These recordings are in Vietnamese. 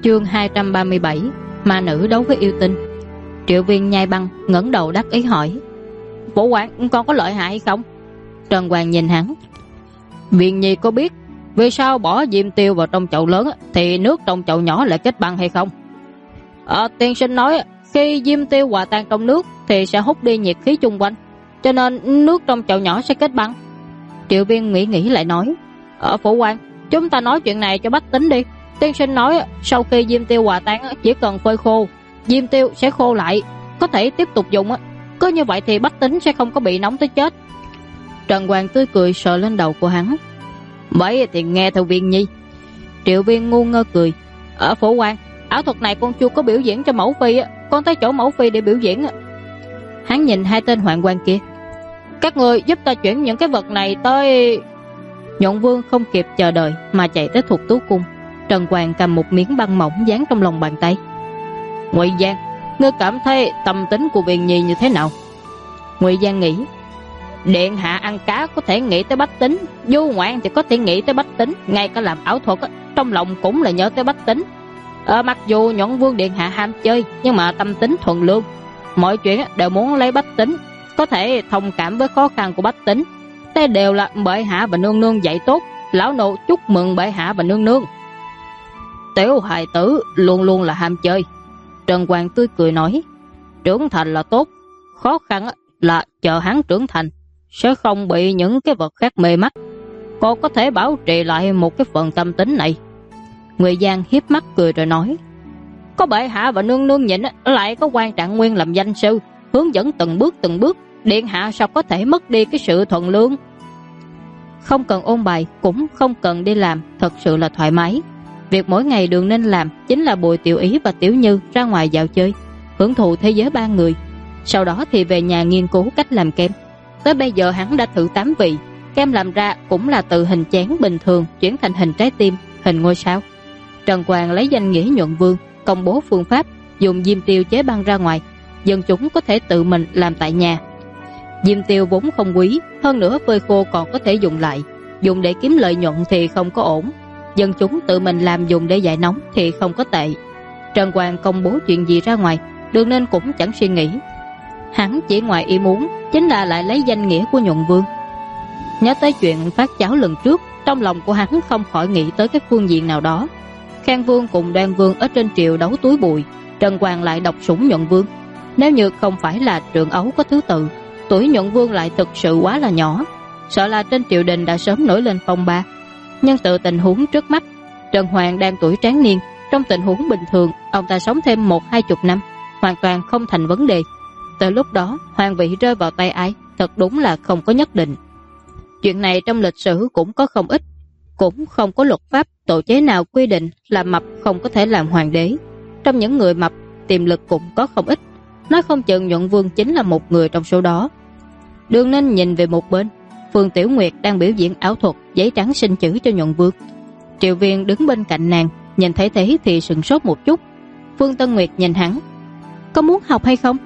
Chương 237 Ma nữ đấu với yêu tinh. Triệu Viên nhai băng ngẩng đầu đắc ý hỏi: Vũ Quang, con có lợi hại hay không? Trần Hoàng nhìn hắn: Viên Nhi có biết vì sao bỏ diêm tiêu vào trong chậu lớn thì nước trong chậu nhỏ lại kết băng hay không? Tiên sinh nói khi diêm tiêu hòa tan trong nước thì sẽ hút đi nhiệt khí chung quanh, cho nên nước trong chậu nhỏ sẽ kết băng. Triệu Viên nghĩ lại nói: Vũ Quang, chúng ta nói chuyện này cho bách tính đi. Tiên sinh nói sau khi diêm tiêu hòa tan chỉ cần phơi khô, diêm tiêu sẽ khô lại, có thể tiếp tục dùng. Có như vậy thì bách tính sẽ không có bị nóng tới chết. Trần Hoàng tươi cười sờ lên đầu của hắn: Vậy thì nghe theo Viên Nhi. Triệu Viên ngu ngơ cười: Phổ Quang, ảo thuật này con chưa có biểu diễn cho mẫu phi, con tới chỗ mẫu phi để biểu diễn. Hắn nhìn hai tên hoạn quan kia: Các người giúp ta chuyển những cái vật này tới... Nhuận Vương không kịp chờ đợi mà chạy tới Thục Tú Cung. Trần Hoàng cầm một miếng băng mỏng dán trong lòng bàn tay. Ngụy Giang, ngươi cảm thấy tâm tính của Viên Nhi như thế nào? Ngụy Giang nghĩ: Điện hạ ăn cá có thể nghĩ tới bách tính, du ngoạn thì có thể nghĩ tới bách tính, ngay cả làm ảo thuật trong lòng cũng là nhớ tới bách tính. Mặc dù Nhuận Vương điện hạ ham chơi, nhưng mà tâm tính thuần lương, mọi chuyện đều muốn lấy bách tính, có thể thông cảm với khó khăn của bách tính. Đây đều là bệ hạ và nương nương dạy tốt, lão nô chúc mừng bệ hạ và nương nương. Tiểu hài tử luôn luôn là ham chơi. Trần Hoàng tươi cười nói: Trưởng thành là tốt, khó khăn là chờ hắn trưởng thành, sẽ không bị những cái vật khác mê mắt, còn có thể bảo trì lại một cái phần tâm tính này. Ngụy Giang hiếp mắt cười rồi nói: Có bệ hạ và nương nương nhịn, lại có quan Trạng Nguyên làm danh sư hướng dẫn từng bước, điện hạ sao có thể mất đi cái sự thuần lương. Không cần ôn bài, cũng không cần đi làm, thật sự là thoải mái. Việc mỗi ngày Đường nên làm chính là bồi Tiểu Ý và Tiểu Như ra ngoài dạo chơi, hưởng thụ thế giới ba người. Sau đó thì về nhà nghiên cứu cách làm kem. Tới bây giờ hắn đã thử 8 vị, kem làm ra cũng là từ hình chén bình thường chuyển thành hình trái tim, hình ngôi sao. Trần Hoàng lấy danh nghĩa Nhuận Vương công bố phương pháp dùng diêm tiêu chế băng ra ngoài, dân chúng có thể tự mình làm tại nhà. Diêm tiêu vốn không quý, hơn nữa phơi khô còn có thể dùng lại, dùng để kiếm lợi nhuận thì không có ổn. Dân chúng tự mình làm dùng để giải nóng thì không có tệ. Trần Hoàng công bố chuyện gì ra ngoài, Đường nên cũng chẳng suy nghĩ. Hắn chỉ ngoài ý muốn chính là lại lấy danh nghĩa của Nhuận Vương. Nhớ tới chuyện phát cháo lần trước, trong lòng của hắn không khỏi nghĩ tới cái phương diện nào đó. Khang Vương cùng Đoan Vương ở trên triều đấu túi bụi, Trần Hoàng lại độc sủng Nhuận Vương. Nếu như không phải là trưởng ấu có thứ tự, tuổi Nhuận Vương lại thực sự quá là nhỏ, sợ là trên triều đình đã sớm nổi lên phong ba. Nhưng tự tình huống trước mắt, Trần Hoàng đang tuổi tráng niên, trong tình huống bình thường ông ta sống thêm 10-20 năm hoàn toàn không thành vấn đề. Từ lúc đó hoàng vị rơi vào tay ai thật đúng là không có nhất định. Chuyện này trong lịch sử cũng có không ít, cũng không có luật pháp tổ chế nào quy định là mập không có thể làm hoàng đế. Trong những người mập, tiềm lực cũng có không ít, nói không chừng Nhuận Vương chính là một người trong số đó. Đường nên nhìn về một bên, Phương Tiểu Nguyệt đang biểu diễn ảo thuật giấy trắng sinh chữ cho Nhuận Vương. Triệu Viên đứng bên cạnh nàng, nhìn thấy thế thì sửng sốt một chút. Phương Tân Nguyệt nhìn hắn: Có muốn học hay không?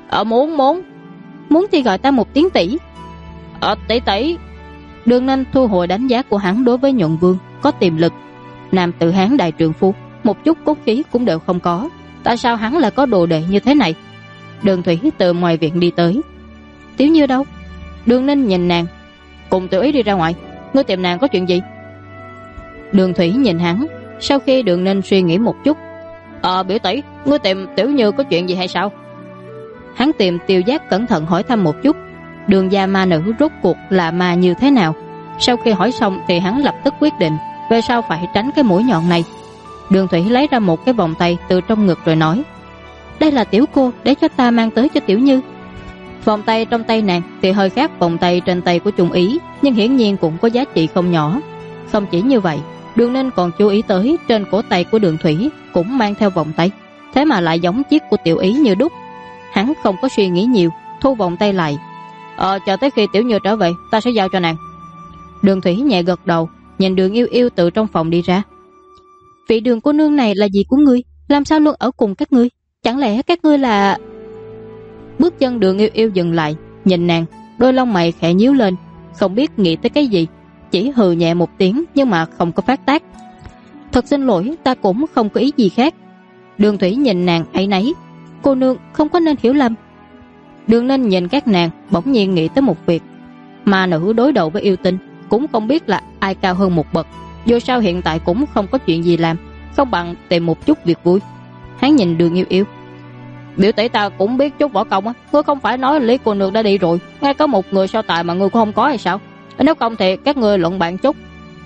Muốn thì gọi ta một tiếng tỷ. Tỷ. Đường nên thu hồi đánh giá của hắn đối với Nhuận Vương có tiềm lực. Nam tử Hán đại trượng phu, một chút cốt khí cũng đều không có, tại sao hắn lại có đồ đệ như thế này? Đường Thủy từ ngoài viện đi tới. Tiểu Như đâu? Đường nên nhìn nàng: Cùng Tiểu Ý đi ra ngoài, ngươi tìm nàng có chuyện gì? Đường Thủy nhìn hắn, sau khi Đường nên suy nghĩ một chút: Biểu tỷ, ngươi tìm Tiểu Như có chuyện gì hay sao? Hắn tìm Tiêu Giác cẩn thận hỏi thăm một chút, Đường gia ma nữ rốt cuộc là ma như thế nào. Sau khi hỏi xong thì hắn lập tức quyết định về sau phải tránh cái mũi nhọn này. Đường Thủy lấy ra một cái vòng tay từ trong ngực rồi nói: Đây là tiểu cô để cho ta mang tới cho Tiểu Như. Vòng tay trong tay nàng thì hơi khác vòng tay trên tay của Trung Ý, nhưng hiển nhiên cũng có giá trị không nhỏ. Không chỉ như vậy, Đường nên còn chú ý tới trên cổ tay của Đường Thủy cũng mang theo vòng tay, thế mà lại giống chiếc của Tiểu Ý như đúc. Hắn không có suy nghĩ nhiều, thu vòng tay lại. Chờ tới khi Tiểu Như trở về ta sẽ giao cho nàng. Đường Thủy nhẹ gật đầu, nhìn Đường Yêu Yêu từ trong phòng đi ra. Vị Đường cô nương này là gì của ngươi? Làm sao luôn ở cùng các ngươi? Chẳng lẽ các ngươi là... Bước chân Đường Yêu Yêu dừng lại, nhìn nàng, đôi lông mày khẽ nhíu lên, không biết nghĩ tới cái gì, chỉ hừ nhẹ một tiếng nhưng mà không có phát tác. Thật xin lỗi, ta cũng không có ý gì khác. Đường Thủy nhìn nàng áy náy. Cô nương không có nên hiểu lầm. Đường Ninh nhìn các nàng, bỗng nhiên nghĩ tới một việc. Ma nữ đối đầu với yêu tinh, cũng không biết là ai cao hơn một bậc. Dù sao hiện tại cũng không có chuyện gì làm, không bằng tìm một chút việc vui. Hắn nhìn Đường Yêu Yêu. Biểu tỷ ta cũng biết chút võ công á, ngươi không phải nói Lý cô nương đã đi rồi, ngay có một người so tài mà ngươi cũng không có hay sao? Nếu không thì các ngươi luận bàn chút.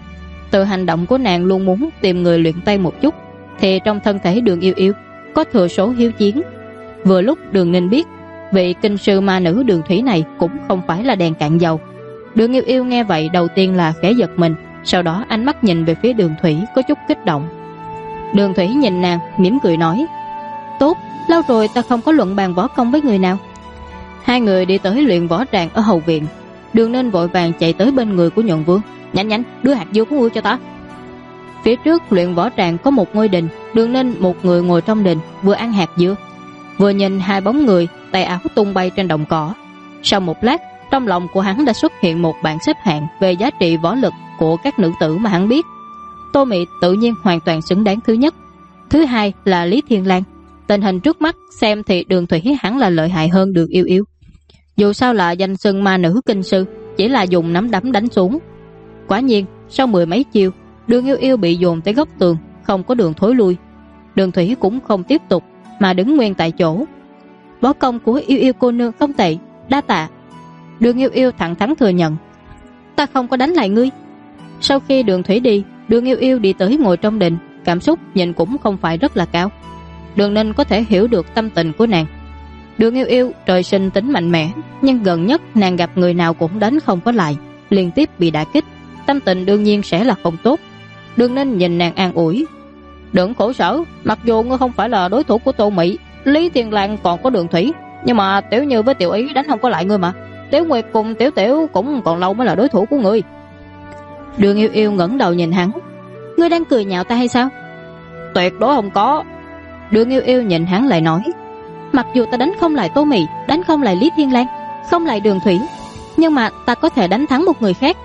Từ hành động của nàng luôn muốn tìm người luyện tay một chút, thì trong thân thể Đường Yêu Yêu có thừa số hiếu chiến. Vừa lúc Đường Ninh biết vị kinh sư ma nữ Đường Thủy này cũng không phải là đèn cạn dầu. Đường Yêu Yêu nghe vậy đầu tiên là khẽ giật mình, sau đó ánh mắt nhìn về phía Đường Thủy có chút kích động. Đường Thủy nhìn nàng mỉm cười nói: Tốt, lâu rồi ta không có luận bàn võ công với người nào. Hai người đi tới luyện võ tràng ở hậu viện. Đường Ninh vội vàng chạy tới bên người của Nhuận Vương. Nhanh nhanh, đưa hạt dưa của ngươi cho ta. Phía trước luyện võ tràng có một ngôi đình. Đường Ninh một người ngồi trong đình, vừa ăn hạt dưa, vừa nhìn hai bóng người tay áo tung bay trên đồng cỏ. Sau một lát, trong lòng của hắn đã xuất hiện một bảng xếp hạng về giá trị võ lực của các nữ tử mà hắn biết. Tô Mị tự nhiên hoàn toàn xứng đáng thứ nhất. Thứ hai là Lý Thiên Lang. Tình hình trước mắt xem thì Đường Thủy hẳn là lợi hại hơn Đường Yêu Yêu. Dù sao là danh xưng ma nữ kinh sư, chỉ là dùng nắm đấm đánh xuống. Quả nhiên sau mười mấy chiêu, Đường Yêu Yêu bị dồn tới góc tường, không có đường thối lui. Đường Thủy cũng không tiếp tục mà đứng nguyên tại chỗ. Võ công của Yêu Yêu cô nương không tệ, đa tạ. Đường Yêu Yêu thẳng thắn thừa nhận. Ta không có đánh lại ngươi. Sau khi Đường Thủy đi, Đường Yêu Yêu đi tới ngồi trong đình, cảm xúc nhìn cũng không phải rất là cao. Đường Ninh có thể hiểu được tâm tình của nàng. Đường Yêu Yêu trời sinh tính mạnh mẽ, nhưng gần nhất nàng gặp người nào cũng đánh không có lại, liên tiếp bị đả kích, tâm tình đương nhiên sẽ là không tốt. Đường Ninh nhìn nàng an ủi: Đừng khổ sở, mặc dù ngươi không phải là đối thủ của Tô Mị, Lý Thiên Lang còn có Đường Thủy, nhưng mà Tiểu Như với Tiểu Ý đánh không có lại ngươi mà. Tiểu Nguyệt cùng Tiểu Tiểu cũng còn lâu mới là đối thủ của ngươi. Đường Yêu Yêu ngẩng đầu nhìn hắn. Ngươi đang cười nhạo ta hay sao? Tuyệt đối không có. Đường Yêu Yêu nhìn hắn lại nói: Mặc dù ta đánh không lại Tô Mị, đánh không lại Lý Thiên Lang, không lại Đường Thủy, nhưng mà ta có thể đánh thắng một người khác.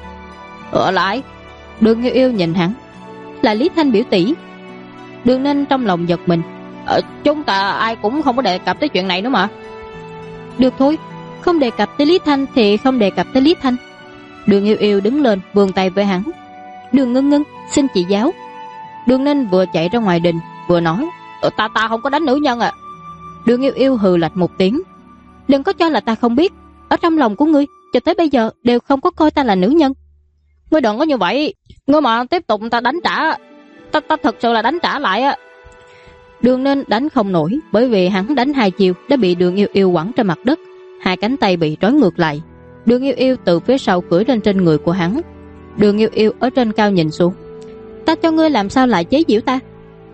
Ở lại. Đường Yêu Yêu nhìn hắn. Là Lý Thanh biểu tỷ. Đường Ninh trong lòng giật mình. Chúng ta ai cũng không có đề cập tới chuyện này nữa mà. Được thôi, không đề cập tới Lý Thanh thì không đề cập tới Lý Thanh. Đường Yêu Yêu đứng lên vươn tay với hắn. Đường Ngân Ngân, xin chị giáo. Đường Ninh vừa chạy ra ngoài đình vừa nói: Ta không có đánh nữ nhân à. Đường Yêu Yêu hừ lạnh một tiếng. Đừng có cho là ta không biết, ở trong lòng của ngươi cho tới bây giờ đều không có coi ta là nữ nhân. Ngươi đừng có như vậy, ngươi mà tiếp tục ta đánh trả, ta thật sự là đánh trả lại á. Đường Ninh đánh không nổi, bởi vì hắn đánh hai chiều đã bị Đường Yêu Yêu quẳng trên mặt đất, hai cánh tay bị trói ngược lại. Đường Yêu Yêu từ phía sau cưỡi lên trên người của hắn. Đường Yêu Yêu ở trên cao nhìn xuống. Ta cho ngươi làm sao lại chế giễu ta?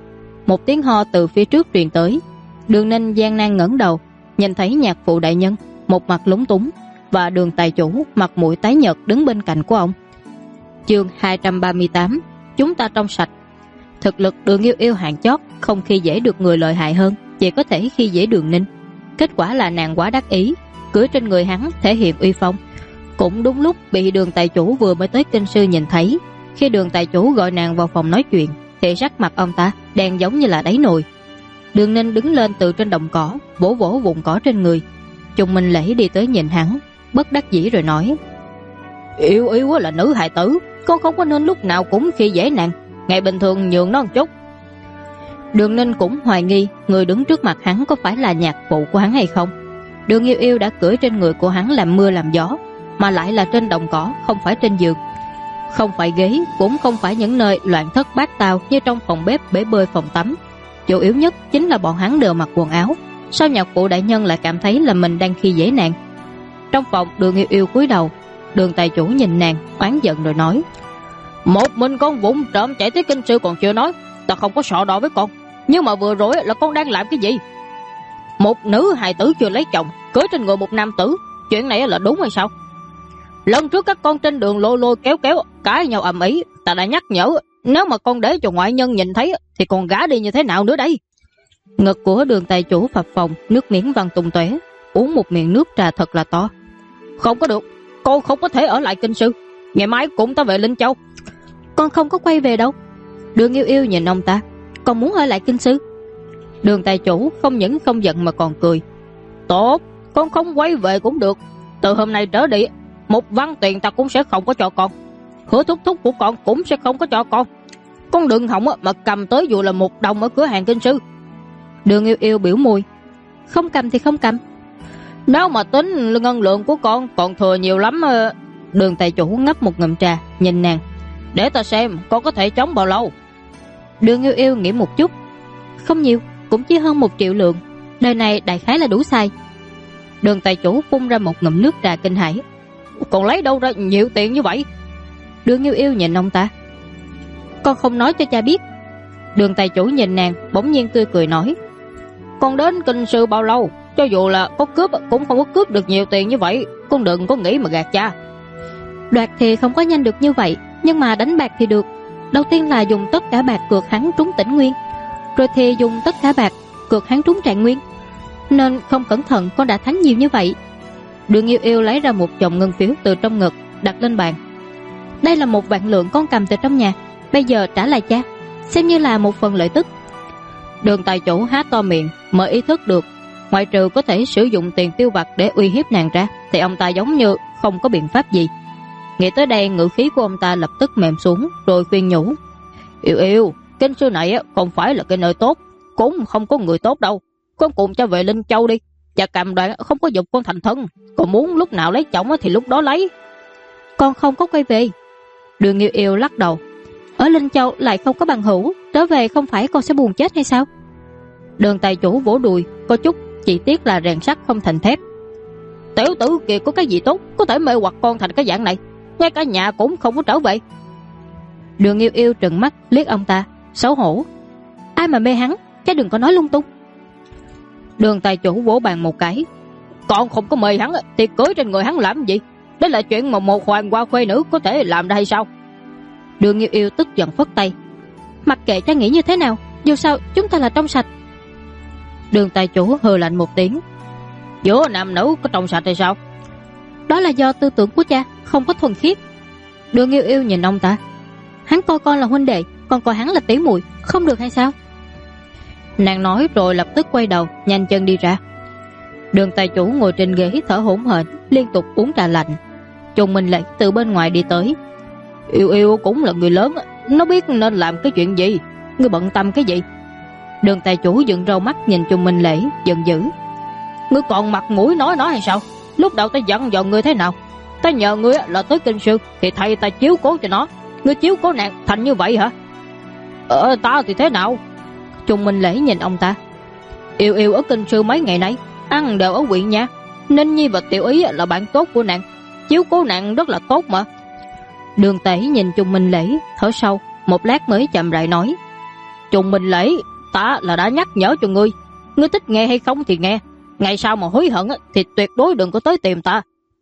Một tiếng ho từ phía trước truyền tới. Đường Ninh gian nan ngẩng đầu, nhìn thấy nhạc phụ đại nhân một mặt lúng túng và Đường tài chủ mặt mũi tái nhợt đứng bên cạnh của ông. Chương 238. Chúng ta trong sạch. Thực lực Đường Yêu Yêu hạng chót, không khi dễ được người lợi hại hơn, chỉ có thể khi dễ Đường Ninh. Kết quả là nàng quá đắc ý, cưỡi trên người hắn thể hiện uy phong. Cũng đúng lúc bị Đường tài chủ vừa mới tới kinh sư nhìn thấy. Khi Đường tài chủ gọi nàng vào phòng nói chuyện thì sắc mặt ông ta đen giống như là đáy nồi. Đường Ninh đứng lên từ trên đồng cỏ, vỗ vỗ vùng cỏ trên người. Trùng Minh Lễ đi tới nhìn hắn, bất đắc dĩ rồi nói: Yêu Yêu là nữ hài tử, con không có nên lúc nào cũng khi dễ nàng, ngày bình thường nhường nó một chút. Đường Ninh cũng hoài nghi người đứng trước mặt hắn có phải là nhạc phụ của hắn hay không. Đường Yêu Yêu đã cưỡi trên người của hắn làm mưa làm gió, mà lại là trên đồng cỏ, không phải trên giường, không phải ghế, cũng không phải những nơi loạn thất bát tao như trong phòng bếp, bể bơi, phòng tắm. Chủ yếu nhất chính là bọn hắn đều mặc quần áo. Sao nhạc phụ đại nhân lại cảm thấy là mình đang khi dễ nàng? Trong phòng, Đường Yêu Yêu cúi đầu. Đường tài chủ nhìn nàng oán giận rồi nói: Một mình con vụng trộm chạy tới kinh sư còn chưa nói, ta không có sợ đỏ với con, nhưng mà vừa rồi là con đang làm cái gì? Một nữ hài tử chưa lấy chồng cưỡi trên người một nam tử, chuyện này là đúng hay sao? Lần trước các con trên đường lôi lôi kéo kéo cãi nhau ầm ĩ, ta đã nhắc nhở, nếu mà con để cho ngoại nhân nhìn thấy thì con gả đi như thế nào nữa đây? Ngực của Đường tài chủ phập phồng, nước miếng văng tung tóe, uống một miệng nước trà thật là to. Không có được, con không có thể ở lại kinh sư, ngày mai cũng ta về Linh Châu. Con không có quay về đâu. Đường Yêu Yêu nhìn ông ta, còn muốn ở lại kinh sư. Đường tài chủ không những không giận mà còn cười. Tốt, con không quay về cũng được. Từ hôm nay trở đi, một văn tiền ta cũng sẽ không có cho con. Hứa thúc thúc của con cũng sẽ không có cho con. Con đừng hỏng mà cầm tới dù là 1 đồng ở cửa hàng kinh sư. Đường Yêu Yêu biểu môi. Không cầm thì không cầm. Nếu mà tính ngân lượng của con còn thừa nhiều lắm. Đường tài chủ ngấp một ngụm trà, nhìn nàng. Để ta xem con có thể chống bao lâu. Đường Yêu Yêu nghĩ một chút. Không nhiều, cũng chỉ hơn 1 triệu lượng. Đời này đại khái là đủ xài. Đường tài chủ phun ra một ngụm nước trà kinh hãi. Còn lấy đâu ra nhiều tiền như vậy? Đường Yêu Yêu nhìn ông ta. Con không nói cho cha biết. Đường tài chủ nhìn nàng, bỗng nhiên tươi cười nói. Con đến kinh sư bao lâu, cho dù là có cướp cũng không có cướp được nhiều tiền như vậy. Con đừng có nghĩ mà gạt cha. Đoạt thì không có nhanh được như vậy, nhưng mà đánh bạc thì được. Đầu tiên là dùng tất cả bạc cược hắn trúng Tĩnh Nguyên, rồi thì dùng tất cả bạc cược hắn trúng Trạng Nguyên. Nên không cẩn thận con đã thắng nhiều như vậy. Đường Yêu Yêu lấy ra một chồng ngân phiếu từ trong ngực, đặt lên bàn. Đây là 1 vạn lượng con cầm từ trong nhà, bây giờ trả lại cha, xem như là một phần lợi tức. Đường tài chủ há to miệng, mới ý thức được, ngoại trừ có thể sử dụng tiền tiêu vặt để uy hiếp nàng ra, thì ông ta giống như không có biện pháp gì. Nghĩ tới đây, ngữ khí của ông ta lập tức mềm xuống, rồi khuyên nhủ. Yêu Yêu, kinh sư này không phải là cái nơi tốt, cũng không có người tốt đâu. Con cùng cha về Linh Châu đi, cha cam đoan không có giục con thành thân. Còn muốn lúc nào lấy chồng thì lúc đó lấy. Con không có quay về. Đường Yêu Yêu lắc đầu. Ở Linh Châu lại không có bằng hữu, trở về không phải con sẽ buồn chết hay sao? Đường tài chủ vỗ đùi, có chút chỉ tiếc là rèn sắt không thành thép. Tiểu tử kia có cái gì tốt có thể mê hoặc con thành cái dạng này, ngay cả nhà cũng không có trở về. Đường Yêu Yêu trừng mắt liếc ông ta, xấu hổ. Ai mà mê hắn, cái đừng có nói lung tung. Đường tài chủ vỗ bàn một cái. Con không có mê hắn thì cưới trên người hắn làm gì? Đó là chuyện mà một hoàng hoa khuê nữ có thể làm ra hay sao? Đường Yêu Yêu tức giận phất tay. Mặc kệ cha nghĩ như thế nào, dù sao chúng ta là trong sạch. Đường tài chủ hừ lạnh một tiếng. Giữa nam nữ có trong sạch hay sao? Đó là do tư tưởng của cha không có thuần khiết. Đường Yêu Yêu nhìn ông ta. Hắn coi con là huynh đệ, còn coi hắn là tỷ muội, không được hay sao? Nàng nói rồi lập tức quay đầu, nhanh chân đi ra. Đường tài chủ ngồi trên ghế thở hổn hển, liên tục uống trà lạnh. Chồng mình lại từ bên ngoài đi tới. Yêu Yêu cũng là người lớn, nó biết nên làm cái chuyện gì. Ngươi bận tâm cái gì? Đường tài chủ dựng râu mắt nhìn Trung Minh Lễ, giận dữ. Ngươi còn mặt mũi nói hay sao? Lúc đầu ta dặn dò ngươi thế nào? Ta nhờ ngươi là tới kinh sư thì thầy ta chiếu cố cho nó. Ngươi chiếu cố nàng thành như vậy hả? Ta thì thế nào? Trung Minh Lễ nhìn ông ta. Yêu Yêu ở kinh sư mấy ngày nay ăn đều ở huyện nha. Ninh Nhi và Tiểu Ý là bạn tốt của nàng, chiếu cố nàng rất là tốt mà. Đường Tể nhìn Trung Minh Lễ, thở sâu, một lát mới chậm rãi nói. Trung Minh Lễ, ta là đã nhắc nhở cho ngươi. Ngươi thích nghe hay không thì nghe, ngày sau mà hối hận thì tuyệt đối đừng có tới tìm ta.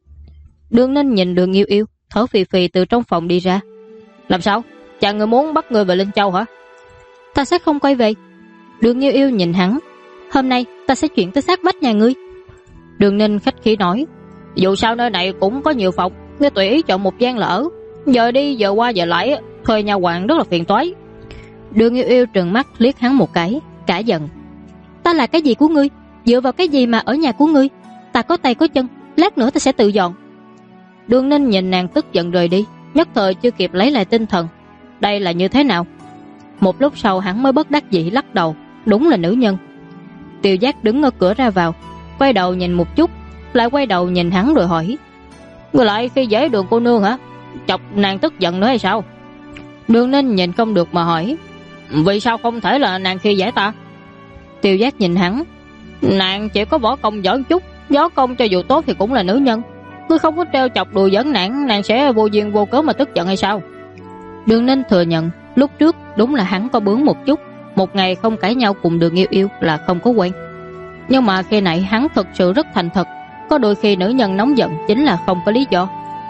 Đường Ninh nhìn Đường Yêu Yêu, thở phì phì từ trong phòng đi ra. Làm sao? Cha ngươi muốn bắt ngươi về Linh Châu hả? Ta sẽ không quay về. Đường Yêu Yêu nhìn hắn. Hôm nay ta sẽ chuyển tới sát vách nhà ngươi. Đường Ninh khách khí nói. Dù sao nơi này cũng có nhiều phòng, ngươi tùy ý chọn một gian là ở. Giờ đi giờ qua giờ lại, thuê nhà quản rất là phiền toái. Đường Yêu Yêu trừng mắt liếc hắn một cái, cả giận. Ta là cái gì của ngươi? Dựa vào cái gì mà ở nhà của ngươi? Ta có tay có chân, lát nữa ta sẽ tự dọn. Đường Ninh nhìn nàng tức giận rời đi, nhất thời chưa kịp lấy lại tinh thần. Đây là như thế nào? Một lúc sau hắn mới bất đắc dĩ lắc đầu. Đúng là nữ nhân. Tiêu Giác đứng ở cửa ra vào, quay đầu nhìn một chút, lại quay đầu nhìn hắn rồi hỏi. Ngươi lại khi dễ Đường cô nương hả? Chọc nàng tức giận nữa hay sao? Đường Ninh nhìn không được mà hỏi. Vì sao không thể là nàng khi dễ ta? Tiêu Giác nhìn hắn. Nàng chỉ có võ công giỏi chút, võ công cho dù tốt thì cũng là nữ nhân. Ngươi không có treo chọc đùa giỡn nàng sẽ vô duyên vô cớ mà tức giận hay sao? Đường Ninh thừa nhận lúc trước đúng là hắn có bướng một chút. Một ngày không cãi nhau cùng Đường Yêu Yêu là không có quen. Nhưng mà khi nãy hắn thực sự rất thành thật. Có đôi khi nữ nhân nóng giận chính là không có lý do.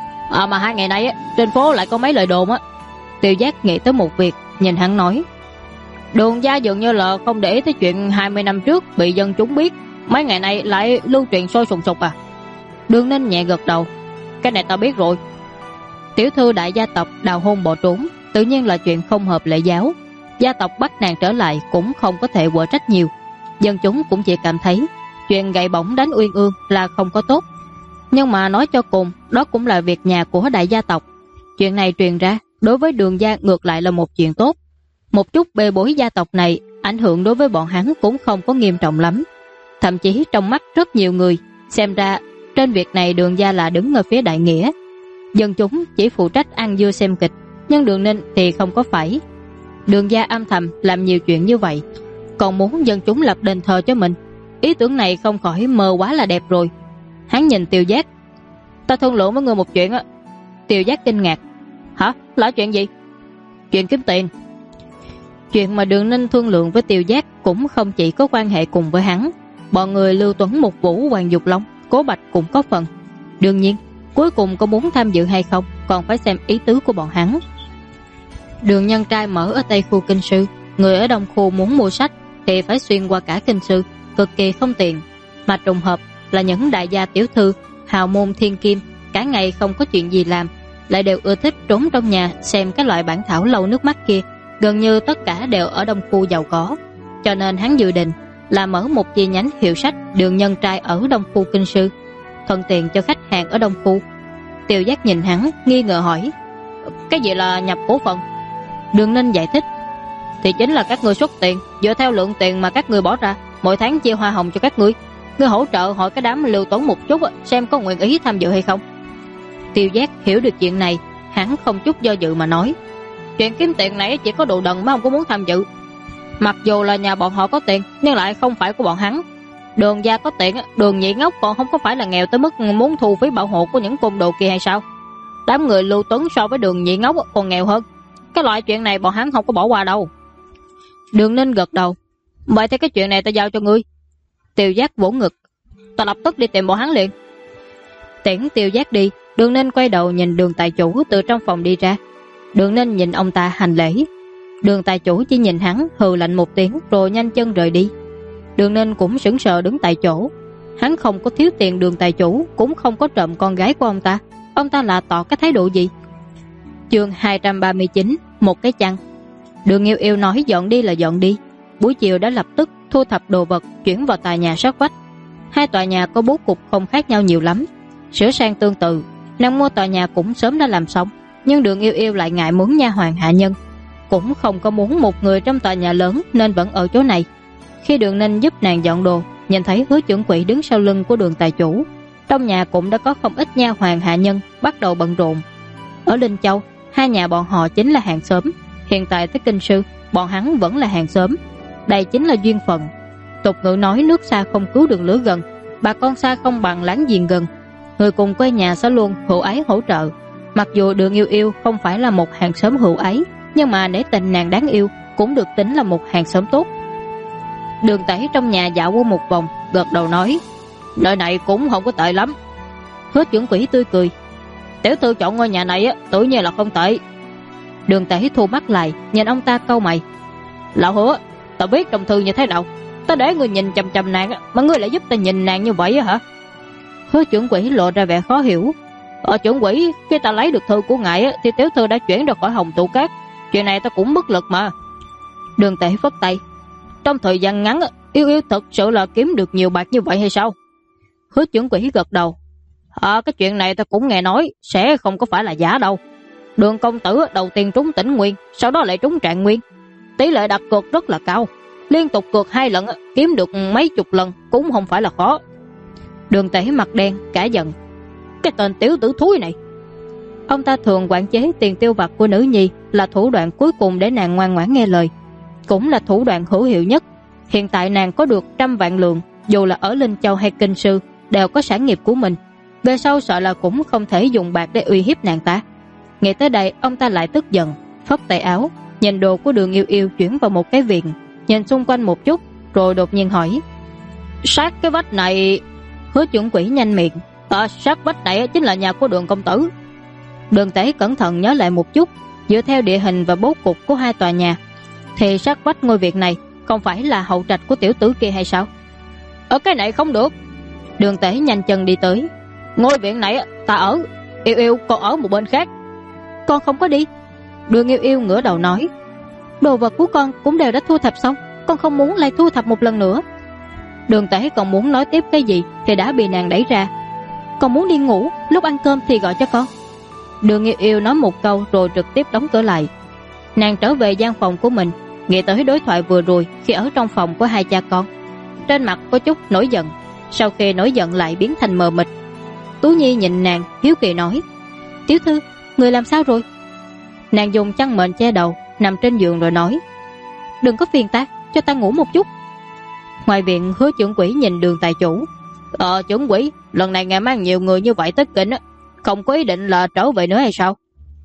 Mà 2 ngày nay trên phố lại có mấy lời đồn á. Tiêu Giác nghĩ tới một việc, nhìn hắn nói. Đường gia dường như là không để ý tới chuyện 20 năm trước bị dân chúng biết, mấy ngày nay lại lưu truyền sôi sùng sục à? Đường Ninh nhẹ gật đầu. Cái này ta biết rồi. Tiểu thư đại gia tộc đào hôn bỏ trốn, tự nhiên là chuyện không hợp lễ giáo. Gia tộc bắt nàng trở lại cũng không có thể quở trách nhiều. Dân chúng cũng chỉ cảm thấy chuyện gậy bổng đánh Uyên Ương là không có tốt. Nhưng mà nói cho cùng, đó cũng là việc nhà của đại gia tộc. Chuyện này truyền ra, đối với Đường gia ngược lại là một chuyện tốt. Một chút bê bối gia tộc này, ảnh hưởng đối với bọn hắn cũng không có nghiêm trọng lắm. Thậm chí trong mắt rất nhiều người, xem ra trên việc này Đường gia là đứng ở phía đại nghĩa. Dân chúng chỉ phụ trách ăn dưa xem kịch, nhưng Đường Ninh thì không có phải. Đường gia âm thầm làm nhiều chuyện như vậy, còn muốn dân chúng lập đền thờ cho mình. Ý tưởng này không khỏi mơ quá là đẹp rồi. Hắn nhìn Tiêu Giác. Ta thương lượng với người một chuyện á. Tiêu Giác kinh ngạc. Hả? Là chuyện gì? Chuyện kiếm tiền. Chuyện mà Đường Ninh thương lượng với Tiêu Giác cũng không chỉ có quan hệ cùng với hắn. Bọn người Lưu Tuấn, Mục Vũ, Hoàng Dục Long, Cố Bạch cũng có phần. Đương nhiên, cuối cùng có muốn tham dự hay không còn phải xem ý tứ của bọn hắn. Đường Nhân Trai mở ở Tây khu Kinh Sư, người ở Đông khu muốn mua sách thì phải xuyên qua cả Kinh Sư, cực kỳ không tiện. Mà trùng hợp là những đại gia tiểu thư, hào môn thiên kim cả ngày không có chuyện gì làm, lại đều ưa thích trốn trong nhà xem cái loại bản thảo lâu nước mắt kia. Gần như tất cả đều ở Đông khu giàu có, cho nên hắn dự định là mở một chi nhánh hiệu sách Đường Nhân Trai ở Đông khu Kinh Sư, thuận tiện cho khách hàng ở Đông khu. Tiêu Giác nhìn hắn nghi ngờ hỏi, cái gì là nhập cổ phần? Đường Ninh giải thích, thì chính là các ngươi xuất tiền, dựa theo lượng tiền mà các ngươi bỏ ra, mỗi tháng chia hoa hồng cho các ngươi. Ngươi hỗ trợ hỏi cái đám Lưu Tuấn một chút xem có nguyện ý tham dự hay không. Tiêu Giác hiểu được chuyện này, hắn không chút do dự mà nói, chuyện kiếm tiền này chỉ có đồ đần mới không có muốn tham dự. Mặc dù là nhà bọn họ có tiền, nhưng lại không phải của bọn hắn. Đường gia có tiền, Đường Nhị Ngốc còn không có phải là nghèo tới mức muốn thu phí bảo hộ của những côn đồ kia hay sao? Đám người Lưu Tuấn so với Đường Nhị Ngốc còn nghèo hơn. Cái loại chuyện này bọn hắn không có bỏ qua đâu. Đường Ninh gật đầu, vậy thì cái chuyện này ta giao cho ngươi. Tiêu Giác vỗ ngực, ta lập tức đi tìm bọn hắn liền. Tiễn Tiêu Giác đi, Đường Ninh quay đầu nhìn Đường tài chủ từ trong phòng đi ra. Đường Ninh nhìn ông ta hành lễ. Đường tài chủ chỉ nhìn hắn hừ lạnh một tiếng rồi nhanh chân rời đi. Đường Ninh cũng sững sờ đứng tại chỗ. Hắn không có thiếu tiền Đường tài chủ, cũng không có trộm con gái của ông ta. Ông ta là tỏ cái thái độ gì? Chương 239, một cái chăn. Đường Yêu Yêu nói dọn đi là dọn đi. Buổi chiều đã lập tức thu thập đồ vật chuyển vào tòa nhà sát vách. Hai tòa nhà có bố cục không khác nhau nhiều lắm, sửa sang tương tự. Nàng mua tòa nhà cũng sớm đã làm xong, nhưng Đường Yêu Yêu lại ngại muốn nha hoàn hạ nhân, cũng không có muốn một người trong tòa nhà lớn nên vẫn ở chỗ này. Khi Đường Ninh giúp nàng dọn đồ, nhìn thấy Hứa Chuẩn Quỷ đứng sau lưng của Đường tài chủ. Trong nhà cũng đã có không ít nha hoàn hạ nhân bắt đầu bận rộn. Ở Linh Châu, hai nhà bọn họ chính là hàng xóm. Hiện tại tới Kinh Sư, bọn hắn vẫn là hàng xóm. Đây chính là duyên phận. Tục ngữ nói nước xa không cứu được lửa gần, bà con xa không bằng láng giềng gần. Người cùng quê nhà sẽ luôn hữu ái hỗ trợ. Mặc dù Đường Yêu Yêu không phải là một hàng xóm hữu ái, nhưng mà nể tình nàng đáng yêu cũng được tính là một hàng xóm tốt. Đường Tẩy trong nhà dạo qua một vòng, gật đầu nói, nơi này cũng không có tệ lắm. Hứa Chuẩn Quỷ tươi cười, tiểu thư chọn ngôi nhà này tự nhiên là không tệ. Đường Tẩy thu mắt lại, nhìn ông ta cau mày, lão Hứa, ta biết trong thư như thế nào, ta để người nhìn chằm chằm nàng mà ngươi lại giúp ta nhìn nàng như vậy hả? Hứa Chuẩn Quỷ lộ ra vẻ khó hiểu. Chuẩn Quỷ, khi ta lấy được thư của ngài thì tiểu thư đã chuyển ra khỏi Hồng Tụ Cát, chuyện này ta cũng bất lực mà. Đường Tẩy phất tay, trong thời gian ngắn Yêu Yêu thật sự là kiếm được nhiều bạc như vậy hay sao? Hứa Chuẩn Quỷ gật đầu, cái chuyện này ta cũng nghe nói sẽ không có phải là giả đâu. Đường công tử đầu tiên trúng Tỉnh Nguyên, sau đó lại trúng Trạng Nguyên, tỷ lệ đặt cược rất là cao, liên tục cược 2 lần kiếm được mấy chục lần cũng không phải là khó. Đường Tẩy mặt đen cả giận, cái tên tiểu tử thúi này. Ông ta thường quản chế tiền tiêu vặt của nữ nhi là thủ đoạn cuối cùng để nàng ngoan ngoãn nghe lời, cũng là thủ đoạn hữu hiệu nhất. Hiện tại nàng có được 100 vạn lượng, dù là ở Linh Châu hay Kinh Sư đều có sản nghiệp của mình, về sau sợ là cũng không thể dùng bạc để uy hiếp nàng ta. Nghĩ tới đây ông ta lại tức giận, phất tay áo, nhìn đồ của Đường Yêu Yêu chuyển vào một cái viện, nhìn xung quanh một chút rồi đột nhiên hỏi, sát cái vách này? Hứa Chuẩn Quỷ nhanh miệng, sát vách này chính là nhà của Đường công tử. Đường Tẩy cẩn thận nhớ lại một chút, dựa theo địa hình và bố cục của hai tòa nhà thì sát vách ngôi viện này không phải là hậu trạch của tiểu tử kia hay sao? Ở cái này không được. Đường Tẩy nhanh chân đi tới, ngôi viện này ta ở, Yêu Yêu còn ở một bên khác. Con không có đi. Đường Yêu Yêu ngửa đầu nói, Đồ vật của con cũng đều đã thu thập xong, con không muốn lại thu thập một lần nữa. Đường Tể còn muốn nói tiếp cái gì thì đã bị nàng đẩy ra. Con muốn đi ngủ, lúc ăn cơm thì gọi cho con. Đường Yêu Yêu nói một câu rồi trực tiếp đóng cửa lại. Nàng trở về gian phòng của mình, nghĩ tới đối thoại vừa rồi khi ở trong phòng của hai cha con. Trên mặt có chút nổi giận, sau khi nổi giận lại biến thành mờ mịt. Tú Nhi nhìn nàng hiếu kỳ nói: Tiểu thư, người làm sao rồi? Nàng dùng chăn mền che đầu, nằm trên giường rồi nói: Đừng có phiền ta, cho ta ngủ một chút. Ngoài viện, Hứa trưởng quỹ nhìn Đường tài chủ: Trưởng quỹ, lần này ngài mang nhiều người như vậy tới Kinh á, không có ý định là trở về nữa hay sao?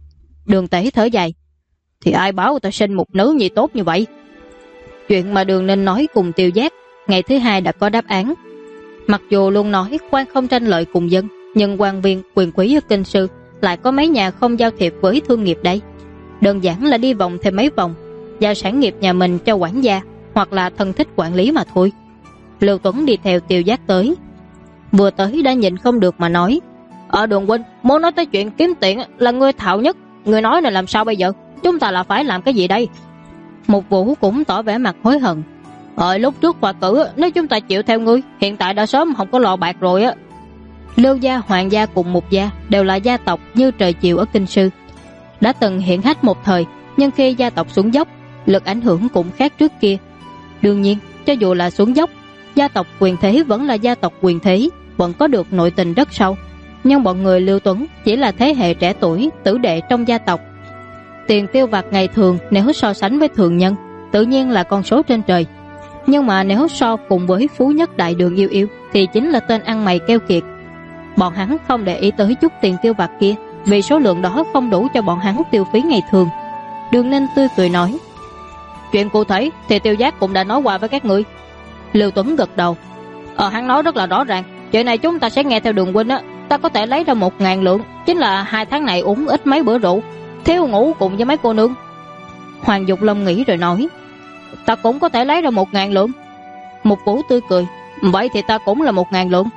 Đường Tể thở dài: Thì ai bảo ta sinh một nữ nhi tốt như vậy? Chuyện mà Đường Ninh nói cùng Tiêu Giác ngày thứ hai đã có đáp án. Mặc dù luôn nói quan không tranh lợi cùng dân, nhưng quan viên quyền quý ở Kinh Sư lại có mấy nhà không giao thiệp với thương nghiệp đây. Đơn giản là đi vòng thêm mấy vòng, giao sản nghiệp nhà mình cho quản gia hoặc là thân thích quản lý mà thôi. Lưu Tuấn đi theo Tiêu Giác tới, vừa tới đã nhìn không được mà nói: Đường huynh, muốn nói tới chuyện kiếm tiền là ngươi thạo nhất, ngươi nói này làm sao bây giờ? Chúng ta là phải làm cái gì đây? Một Vũ cũng tỏ vẻ mặt hối hận: Lúc trước khoa cử, nếu chúng ta chịu theo ngươi, hiện tại đã sớm không có lọ bạc rồi á. Lưu gia, Hoàng gia cùng Mục gia đều là gia tộc như trời chiều ở Kinh Sư, đã từng hiển hách một thời, nhưng khi gia tộc xuống dốc, lực ảnh hưởng cũng khác trước kia. Đương nhiên, cho dù là xuống dốc, gia tộc quyền thế vẫn là gia tộc quyền thế, vẫn có được nội tình rất sâu. Nhưng bọn người Lưu Tuấn chỉ là thế hệ trẻ tuổi, tử đệ trong gia tộc. Tiền tiêu vặt ngày thường nếu so sánh với thường nhân, tự nhiên là con số trên trời. Nhưng mà nếu so cùng với phú nhất đại Đường Yêu Yêu thì chính là tên ăn mày keo kiệt. Bọn hắn không để ý tới chút tiền tiêu vặt kia, vì số lượng đó không đủ cho bọn hắn tiêu phí ngày thường. Đường Ninh tươi cười nói: Chuyện cụ thể thì Tiêu Giác cũng đã nói qua với các ngươi. Lưu Tuấn gật đầu: Hắn nói rất là rõ ràng, chuyện này chúng ta sẽ nghe theo Đường huynh á. Ta có thể lấy ra 1.000 lượng, chính là 2 tháng này uống ít mấy bữa rượu, thiếu ngủ cùng với mấy cô nương. Hoàng Dục Long nghĩ rồi nói: Ta cũng có thể lấy ra 1.000 lượng. Một Vũ tươi cười: Vậy thì ta cũng là 1.000 lượng.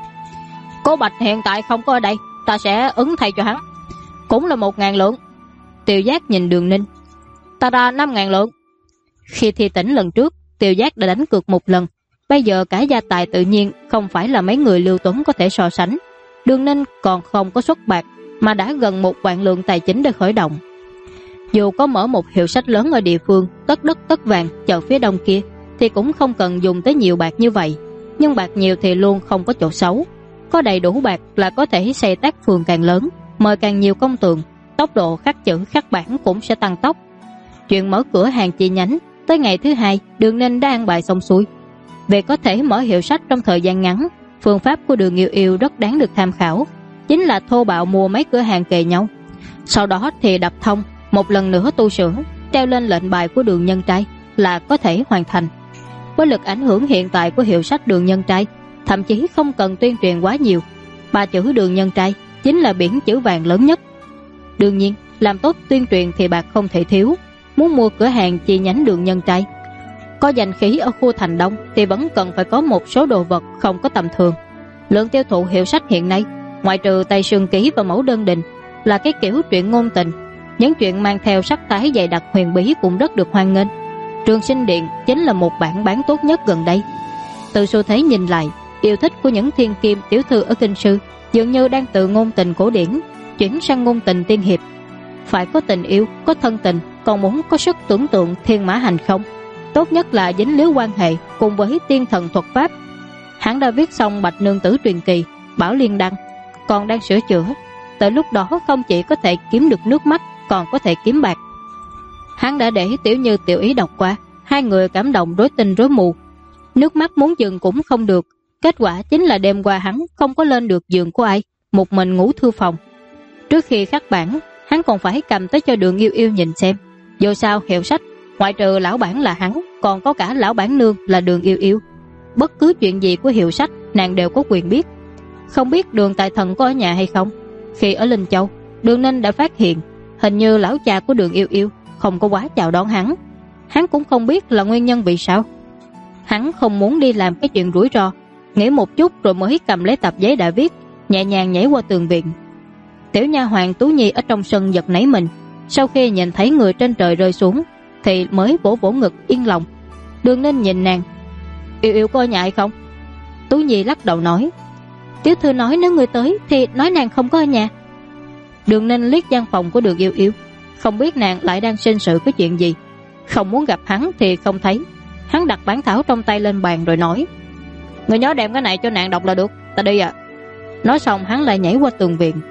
Cô Bạch hiện tại không có ở đây, ta sẽ ứng thay cho hắn, cũng là 1.000 lượng. Tiêu Giác nhìn Đường Ninh: Ta ra 5.000 lượng. Khi thi tỉnh lần trước, Tiêu Giác đã đánh cược một lần, bây giờ cả gia tài tự nhiên không phải là mấy người Lưu Tuấn có thể so sánh. Đường Ninh còn không có xuất bạc mà đã gần 1 vạn lượng tài chính để khởi động. Dù có mở một hiệu sách lớn ở địa phương tất đất tất vàng chợ phía đông kia thì cũng không cần dùng tới nhiều bạc như vậy, nhưng bạc nhiều thì luôn không có chỗ xấu. Có đầy đủ bạc là có thể xây tác phường càng lớn, mời càng nhiều công tượng, tốc độ khắc chữ khắc bản cũng sẽ tăng tốc. Chuyện mở cửa hàng chi nhánh tới ngày thứ hai, Đường Ninh đã an bài xong xuôi. Về có thể mở hiệu sách trong thời gian ngắn, phương pháp của Đường Yêu Yêu rất đáng được tham khảo, chính là thô bạo mua mấy cửa hàng kề nhau, sau đó thì đập thông, một lần nữa tu sửa, treo lên lệnh bài của Đường Nhân Trai là có thể hoàn thành. Với lực ảnh hưởng hiện tại của hiệu sách Đường Nhân Trai, thậm chí không cần tuyên truyền quá nhiều, 3 chữ Đường Nhân Trai chính là biển chữ vàng lớn nhất. Đương nhiên, làm tốt tuyên truyền thì bạc không thể thiếu. Muốn mua cửa hàng chi nhánh Đường Nhân Trai có danh khí ở khu thành Đông thì vẫn cần phải có một số đồ vật không có tầm thường. Lượng tiêu thụ hiệu sách hiện nay, ngoại trừ Tây Sương Ký và Mẫu Đơn Đình, là cái kiểu truyện ngôn tình. Những chuyện mang theo sắc thái dày đặc huyền bí cũng rất được hoan nghênh. Trường Sinh Điện chính là một bản bán tốt nhất gần đây. Từ xu thế nhìn lại, yêu thích của những thiên kim tiểu thư ở Kinh Sư dường như đang từ ngôn tình cổ điển chuyển sang ngôn tình tiên hiệp. Phải có tình yêu, có thân tình, còn muốn có sức tưởng tượng thiên mã hành không. Tốt nhất là dính líu quan hệ cùng với tiên thần thuật pháp. Hắn đã viết xong Bạch Nương Tử truyền kỳ, Bảo Liên Đăng, còn đang sửa chữa. Tới lúc đó không chỉ có thể kiếm được nước mắt, còn có thể kiếm bạc. Hắn đã để Tiểu Như Tiểu Ý đọc qua, hai người cảm động rối tinh rối mù. Nước mắt muốn dừng cũng không được. Kết quả chính là đêm qua hắn không có lên được giường của ai, một mình ngủ thư phòng. Trước khi khắc bản, hắn còn phải cầm tới cho Đường Yêu Yêu nhìn xem. Dù sao hiệu sách, ngoại trừ lão bản là hắn, còn có cả lão bản nương là Đường Yêu Yêu. Bất cứ chuyện gì của hiệu sách, nàng đều có quyền biết. Không biết Đường Tài Thần có ở nhà hay không. Khi ở Linh Châu, Đường Ninh đã phát hiện hình như lão cha của Đường Yêu Yêu không có quá chào đón hắn. Hắn cũng không biết là nguyên nhân vì sao. Hắn không muốn đi làm cái chuyện rủi ro, nghĩ một chút rồi mới cầm lấy tập giấy đã viết, nhẹ nhàng nhảy qua tường viện. Tiểu nha hoàn Tú Nhi ở trong sân giật nảy mình. Sau khi nhìn thấy người trên trời rơi xuống, thì mới vỗ vỗ ngực yên lòng. Đường Ninh nhìn nàng: Yêu Yêu có ở nhà hay không? Tú Nhi lắc đầu nói: Tiểu thư nói nếu ngươi tới thì nói nàng không có ở nhà. Đường Ninh liếc gian phòng của Đường Yêu Yêu, không biết nàng lại đang sinh sự cái chuyện gì. Không muốn gặp hắn thì không thấy. Hắn đặt bản thảo trong tay lên bàn rồi nói: Người nhớ đem cái này cho nàng đọc là được, ta đi à. Nói xong hắn lại nhảy qua tường viện.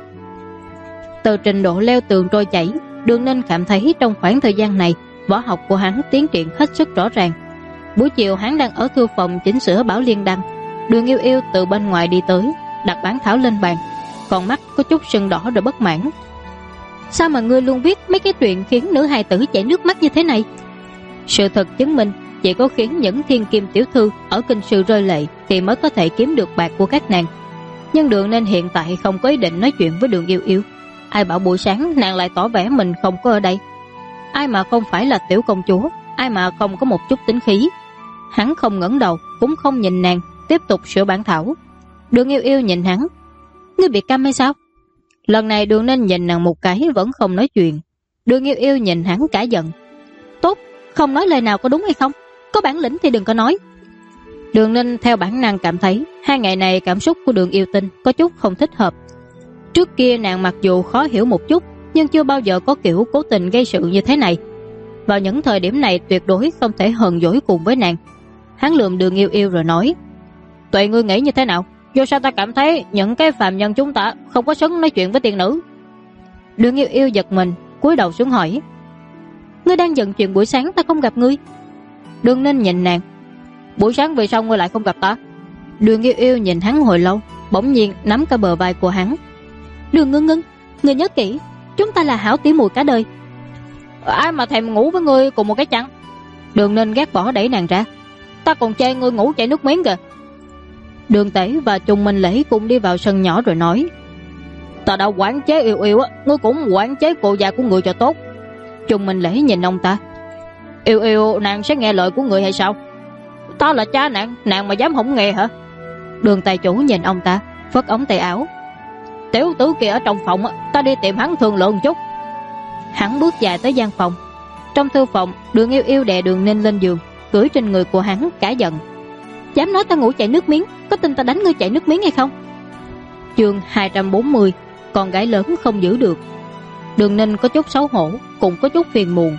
Từ trình độ leo tường trôi chảy, Đường Ninh cảm thấy trong khoảng thời gian này võ học của hắn tiến triển hết sức rõ ràng. Buổi chiều hắn đang ở thư phòng chỉnh sửa Bảo Liên Đăng. Đường Yêu Yêu từ bên ngoài đi tới, đặt bản thảo lên bàn, con mắt có chút sưng đỏ rồi bất mãn: Sao mà ngươi luôn viết mấy cái chuyện khiến nữ hài tử chảy nước mắt như thế này? Sự thật chứng minh chỉ có khiến những thiên kim tiểu thư ở kinh sư rơi lệ thì mới có thể kiếm được bạc của các nàng. Nhưng Đường Ninh hiện tại không có ý định nói chuyện với Đường Yêu Yêu. Ai bảo buổi sáng nàng lại tỏ vẻ mình không có ở đây? Ai mà không phải là tiểu công chúa, ai mà không có một chút tính khí? Hắn không ngẩng đầu cũng không nhìn nàng, tiếp tục sửa bản thảo. Đường Yêu Yêu nhìn hắn: Ngươi bị câm hay sao? Lần này Đường Ninh nhìn nàng một cái vẫn không nói chuyện. Đường Yêu Yêu nhìn hắn cả giận: Tốt, không nói lời nào có đúng hay không? Có bản lĩnh thì đừng có nói. Đường Ninh theo bản năng cảm thấy 2 ngày này cảm xúc của Đường Yêu Tinh có chút không thích hợp. Trước kia nàng mặc dù khó hiểu một chút, nhưng chưa bao giờ có kiểu cố tình gây sự như thế này. Vào những thời điểm này tuyệt đối không thể hờn dỗi cùng với nàng. Hắn lườm Đường Yêu Yêu rồi nói: Tùy ngươi nghĩ như thế nào, dù sao ta cảm thấy những cái phàm nhân chúng ta không có xứng nói chuyện với tiên nữ. Đường Yêu Yêu giật mình, cúi đầu xuống hỏi: Ngươi đang giận chuyện buổi sáng ta không gặp ngươi? Đường Ninh nhìn nàng: Buổi sáng vì sao ngươi lại không gặp ta? Đường Yêu Yêu nhìn hắn hồi lâu, bỗng nhiên nắm cả bờ vai của hắn: Đường Ngưng Ngưng, ngươi nhớ kỹ, chúng ta là hảo tỉ muội cả đời. Ai mà thèm ngủ với ngươi cùng một cái chăn? Đường Ninh ghét bỏ đẩy nàng ra: Ta còn chê ngươi ngủ chảy nước miếng kìa. Đường Tể và Trung Minh Lễ cùng đi vào sân nhỏ rồi nói: Ta đã quản chế Yêu Yêu á, ngươi cũng quản chế cô già của ngươi cho tốt. Trung Minh Lễ nhìn ông ta: Yêu Yêu nàng sẽ nghe lời của người hay sao? Ta là cha nàng mà dám không nghe hả? Đường tài chủ nhìn ông ta, phất ống tay áo: Tiểu tử kia ở trong phòng, ta đi tìm hắn thương lượng chút. Hắn bước dài tới gian phòng. Trong thư phòng, Đường Yêu Yêu đè Đường Ninh lên giường, cưỡi trên người của hắn cả giận: Dám nói ta ngủ chảy nước miếng, có tin ta đánh ngươi chảy nước miếng hay không? Chương 240: Con gái lớn không giữ được. Đường Ninh có chút xấu hổ, cũng có chút phiền muộn.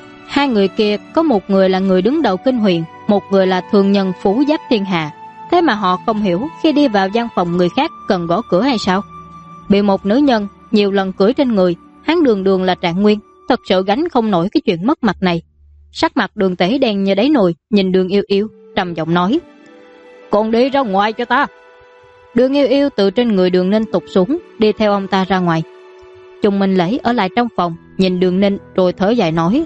2 người kia có một người là người đứng đầu kinh huyền, một người là thường nhân phú giáp thiên hạ. Thế mà họ không hiểu khi đi vào gian phòng người khác cần gõ cửa hay sao? Bị một nữ nhân nhiều lần cưỡi trên người, hắn đường đường là Trạng Nguyên, thật sự gánh không nổi cái chuyện mất mặt này. Sắc mặt Đường Tể đen như đáy nồi, nhìn Đường Yêu Yêu trầm giọng nói: Con đi ra ngoài cho ta. Đường Yêu Yêu từ trên người Đường Ninh tụt xuống, đi theo ông ta ra ngoài. Trung Minh Lễ ở lại trong phòng, nhìn Đường Ninh rồi thở dài nói: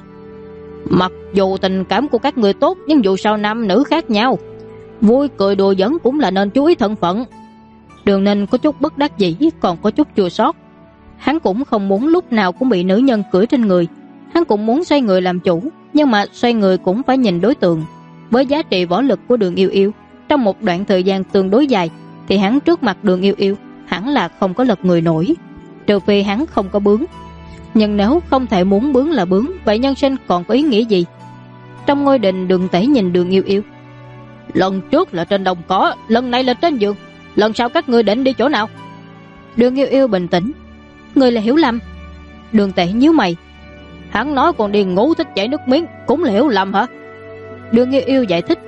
Mặc dù tình cảm của các người tốt, nhưng dù sao nam nữ khác nhau, vui cười đùa giỡn cũng là nên chú ý thân phận. Đường Ninh có chút bất đắc dĩ, còn có chút chua xót. Hắn cũng không muốn lúc nào cũng bị nữ nhân cưỡi trên người. Hắn cũng muốn xoay người làm chủ, nhưng mà xoay người cũng phải nhìn đối tượng. Với giá trị võ lực của Đường Yêu Yêu, trong một đoạn thời gian tương đối dài, thì hắn trước mặt Đường Yêu Yêu hẳn là không có lật người nổi, trừ phi hắn không có bướng. Nhưng nếu không thể muốn bướng là bướng, vậy nhân sinh còn có ý nghĩa gì? Trong ngôi đình, Đường Tể nhìn Đường Yêu Yêu: Lần trước là trên đồng cỏ, lần này là trên giường, lần sau các ngươi định đi chỗ nào? Đường Yêu Yêu bình tĩnh: Người là hiểu lầm. Đường Tể nhíu mày: Hắn nói còn đi ngủ thích chảy nước miếng, cũng là hiểu lầm hả? Đường Yêu Yêu giải thích: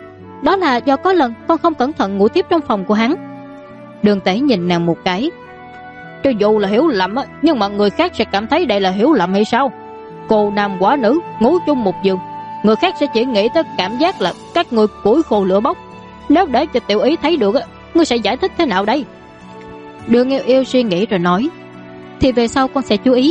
Đó là do có lần con không cẩn thận ngủ tiếp trong phòng của hắn. Đường Tể nhìn nàng một cái: Cho dù là hiểu lầm, nhưng mà người khác sẽ cảm thấy đây là hiểu lầm hay sao? Cô nam quả nữ ngủ chung một giường, người khác sẽ chỉ nghĩ tới cảm giác là các người củi khô lửa bốc. Nếu để cho tiểu ý thấy được, ngươi sẽ giải thích thế nào đây? Đường Yêu Yêu suy nghĩ rồi nói: Thì về sau con sẽ chú ý.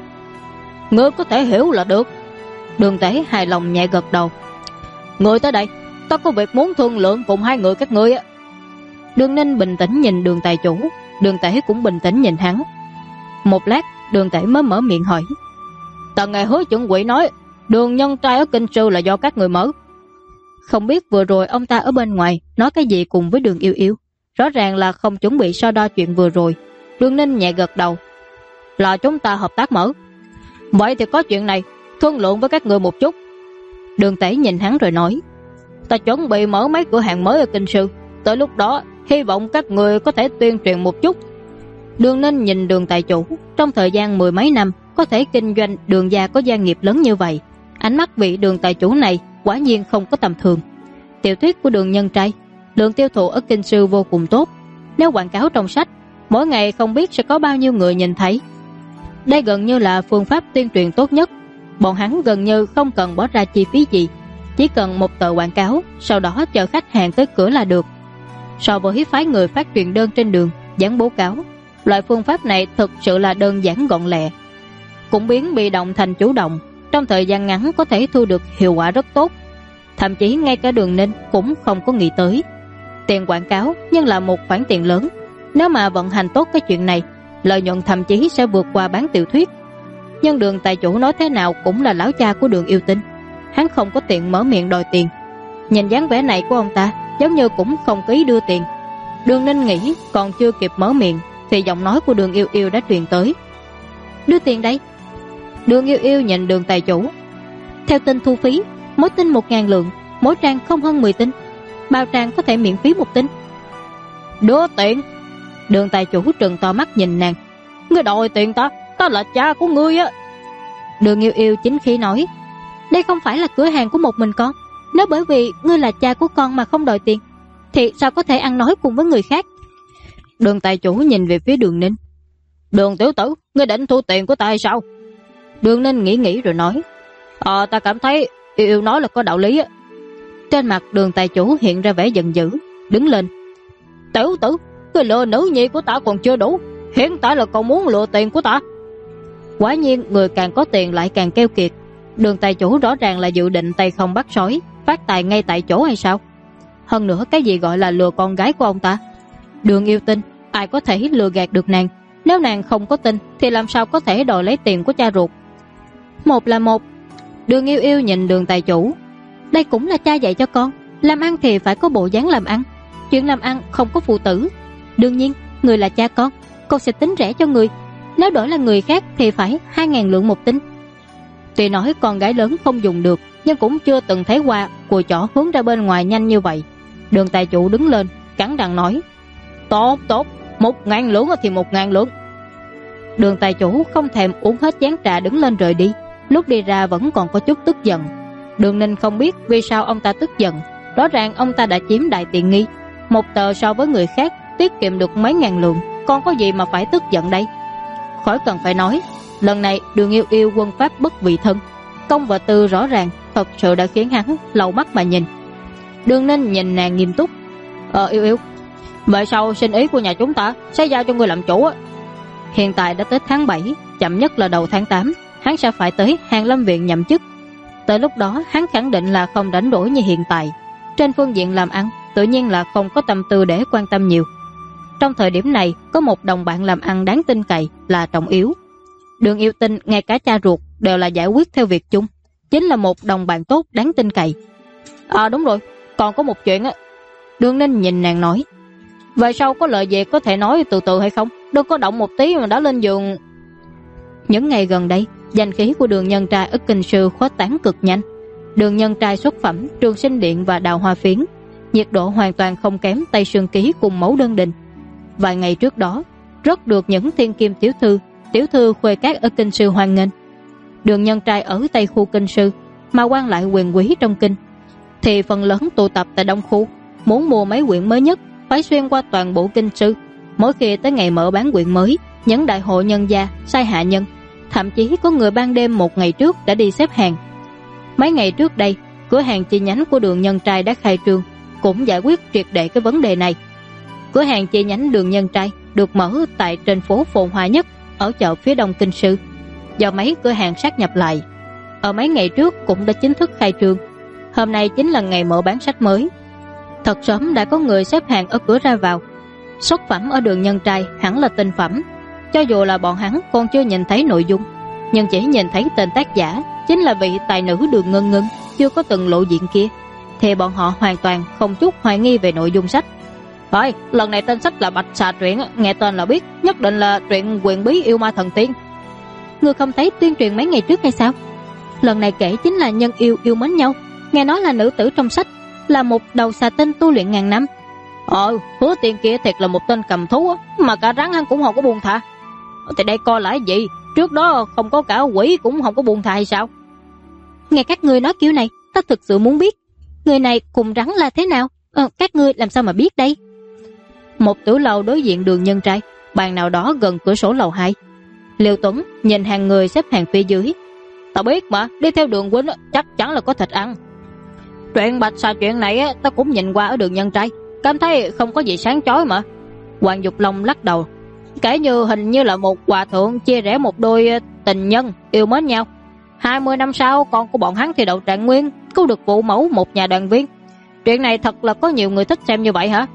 Ngươi có thể hiểu là được. Đường Tể hài lòng nhẹ gật đầu: Ngươi tới đây, ta có việc muốn thương lượng cùng 2 người các ngươi. Đường Ninh bình tĩnh nhìn Đường tài chủ, Đường Tể cũng bình tĩnh nhìn hắn. Một lát, Đường Tể mới mở miệng hỏi: Ta nghe Hứa chuẩn quỷ nói Đường nhân trai ở kinh sư là do các người mở. Không biết vừa rồi ông ta ở bên ngoài nói cái gì cùng với Đường Yêu Yêu, rõ ràng là không chuẩn bị so đo chuyện vừa rồi. Đường Ninh nhẹ gật đầu: Là chúng ta hợp tác mở. Vậy thì có chuyện này, thương lượng với các người một chút. Đường Tẩy nhìn hắn rồi nói, ta chuẩn bị mở mấy cửa hàng mới ở Kinh Sư, tới lúc đó hy vọng các người có thể tuyên truyền một chút. Đường Ninh nhìn Đường tài chủ, trong thời gian mười mấy năm có thể kinh doanh Đường gia có gia nghiệp lớn như vậy, ánh mắt vị Đường tài chủ này quả nhiên không có tầm thường. Tiểu thuyết của Đường Nhân Trai lượng tiêu thụ ở Kinh Sư vô cùng tốt, nếu quảng cáo trong sách mỗi ngày không biết sẽ có bao nhiêu người nhìn thấy. Đây gần như là phương pháp tuyên truyền tốt nhất. Bọn hắn gần như không cần bỏ ra chi phí gì, chỉ cần một tờ quảng cáo, sau đó chờ khách hàng tới cửa là được. So với phái người phát truyền đơn trên đường dán bố cáo, loại phương pháp này thực sự là đơn giản gọn lẹ, cũng biến bị động thành chủ động, trong thời gian ngắn có thể thu được hiệu quả rất tốt. Thậm chí ngay cả Đường Ninh cũng không có nghĩ tới. Tiền quảng cáo nhưng là một khoản tiền lớn, nếu mà vận hành tốt cái chuyện này, lợi nhuận thậm chí sẽ vượt qua bán tiểu thuyết. Nhưng Đường tài chủ nói thế nào cũng là lão cha của Đường Yêu Tinh, hắn không có tiện mở miệng đòi tiền. Nhìn dáng vẻ này của ông ta giống như cũng không có ý đưa tiền. Đường Ninh nghĩ còn chưa kịp mở miệng thì giọng nói của Đường Yêu Yêu đã truyền tới, đưa tiền đây. Đường Yêu Yêu nhìn Đường tài chủ, theo tin thu phí, mỗi tin 1000 lượng, mỗi trang không hơn 10 tin, bao trang có thể miễn phí một tin. Đưa tiền? Đường tài chủ trừng to mắt nhìn nàng, ngươi đòi tiền ta, ta là cha của ngươi á. Đường Yêu Yêu chính khí nói, đây không phải là cửa hàng của một mình con, nếu bởi vì ngươi là cha của con mà không đòi tiền thì sao có thể ăn nói cùng với người khác. Đường tài chủ nhìn về phía Đường Ninh, Đường tiểu tử, ngươi định thu tiền của ta hay sao? Đường Ninh nghĩ rồi nói, ta cảm thấy Yêu Yêu nói là có đạo lý á. Trên mặt Đường tài chủ hiện ra vẻ giận dữ, đứng lên, tiểu tử, ngươi lừa nữ nhi của ta còn chưa đủ, hiện tại là còn muốn lừa tiền của ta. Quả nhiên người càng có tiền lại càng keo kiệt. Đường tài chủ rõ ràng là dự định tay không bắt sói, phát tài ngay tại chỗ hay sao? Hơn nữa cái gì gọi là lừa con gái của ông ta? Đường Yêu Tinh, ai có thể lừa gạt được nàng? Nếu nàng không có tin thì làm sao có thể đòi lấy tiền của cha ruột? Một là một. Đường Yêu Yêu nhìn Đường tài chủ, đây cũng là cha dạy cho con, làm ăn thì phải có bộ dáng làm ăn, chuyện làm ăn không có phụ tử. Đương nhiên người là cha con sẽ tính rẻ cho người, nếu đổi là người khác thì phải 2000 lượng một tin. Tuy nói con gái lớn không dùng được, nhưng cũng chưa từng thấy qua cùi chỏ hướng ra bên ngoài nhanh như vậy. Đường tài chủ đứng lên cắn răng nói, tốt, 1000 lượng thì 1000 lượng. Đường tài chủ không thèm uống hết chén trà đứng lên rời đi, lúc đi ra vẫn còn có chút tức giận. Đường Ninh không biết vì sao ông ta tức giận, rõ ràng ông ta đã chiếm đại tiện nghi, một tờ so với người khác tiết kiệm được mấy ngàn lượng, còn có gì mà phải tức giận đây. Khỏi cần phải nói, lần này Đường Yêu Yêu quân pháp bất vị thân, công và tư rõ ràng, thật sự đã khiến hắn lầu mắt mà nhìn. Đường Ninh nhìn nàng nghiêm túc, Yêu Yêu, về sau sinh ý của nhà chúng ta sẽ giao cho ngươi làm chủ á. Hiện tại đã tới tháng 7, chậm nhất là đầu tháng 8 hắn sẽ phải tới Hàn Lâm Viện nhậm chức. Tới lúc đó hắn khẳng định là không đánh đổi như hiện tại, trên phương diện làm ăn tự nhiên là không có tâm tư để quan tâm nhiều. Trong thời điểm này có một đồng bạn làm ăn đáng tin cậy là trọng yếu. Đường Yêu Tinh ngay cả cha ruột đều là giải quyết theo việc chung, chính là một đồng bạn tốt đáng tin cậy. Đúng rồi, còn có một chuyện á. Đường Ninh nhìn nàng nói, về sau có lời gì có thể nói từ từ hay không, đừng có động một tí mà đã lên giường. Những ngày gần đây danh khí của Đường Nhân Trai ở Kinh Sư khuếch tán cực nhanh. Đường Nhân Trai xuất phẩm Trường Sinh Điện và Đào Hoa Phiến, nhiệt độ hoàn toàn không kém Tây Sương Ký cùng Mẫu Đơn Đình. Vài ngày trước đó rất được những thiên kim tiểu thư khuê các ở Kinh Sư hoan nghênh. Đường Nhân Trai ở Tây khu Kinh Sư mà quan lại quyền quý trong kinh thì phần lớn tụ tập tại Đông khu, muốn mua mấy quyển mới nhất phải xuyên qua toàn bộ Kinh Sư. Mỗi khi tới ngày mở bán quyển mới, những đại hội nhân gia sai hạ nhân, thậm chí có người ban đêm một ngày trước đã đi xếp hàng. Mấy ngày trước đây cửa hàng chi nhánh của Đường Nhân Trai đã khai trương, cũng giải quyết triệt để cái vấn đề này. Cửa hàng chi nhánh Đường Nhân Trai được mở tại trên phố phồn hoa nhất ở chợ phía đông Kinh Sư, do mấy cửa hàng sát nhập lại. Ở mấy ngày trước cũng đã chính thức khai trương. Hôm nay chính là ngày mở bán sách mới. Thật sớm đã có người xếp hàng ở cửa ra vào. Xuất phẩm ở Đường Nhân Trai hẳn là tinh phẩm, cho dù là bọn hắn còn chưa nhìn thấy nội dung, nhưng chỉ nhìn thấy tên tác giả chính là vị tài nữ Đường Ngân Ngân chưa có từng lộ diện kia, thì bọn họ hoàn toàn không chút hoài nghi về nội dung sách. Thôi, lần này tên sách là Bạch Xà Truyện, nghe tên là biết nhất định là truyện quyền bí yêu ma thần tiên. Ngươi không thấy tuyên truyền mấy ngày trước hay sao? Lần này kể chính là nhân yêu yêu mến nhau, nghe nói là nữ tử trong sách, là một đầu xà tinh tu luyện ngàn năm. Hứa Tiên kia thiệt là một tên cầm thú á, mà cả rắn hắn cũng không có buông tha. Thì đây coi lại gì, trước đó không có cả quỷ cũng không có buông tha hay sao? Nghe các ngươi nói kiểu này, ta thực sự muốn biết người này cùng rắn là thế nào. Các ngươi làm sao mà biết đây? Một tiểu lầu đối diện đường Nhân Trai, bàn nào đó gần cửa sổ lầu 2. Liêu Tuấn nhìn hàng người xếp hàng phía dưới. Ta biết mà, đi theo đường huynh chắc chắn là có thịt ăn. Chuyện Bạch Xà chuyện này ta cũng nhìn qua ở đường Nhân Trai, cảm thấy không có gì sáng chói mà. Hoàng Dục Long lắc đầu, kể như hình như là một hòa thượng chia rẽ một đôi tình nhân yêu mến nhau. 20 năm sau con của bọn hắn thì đậu trạng nguyên, cứu được phụ mẫu một nhà đoàn viên. Chuyện này thật là có nhiều người thích xem như vậy hả?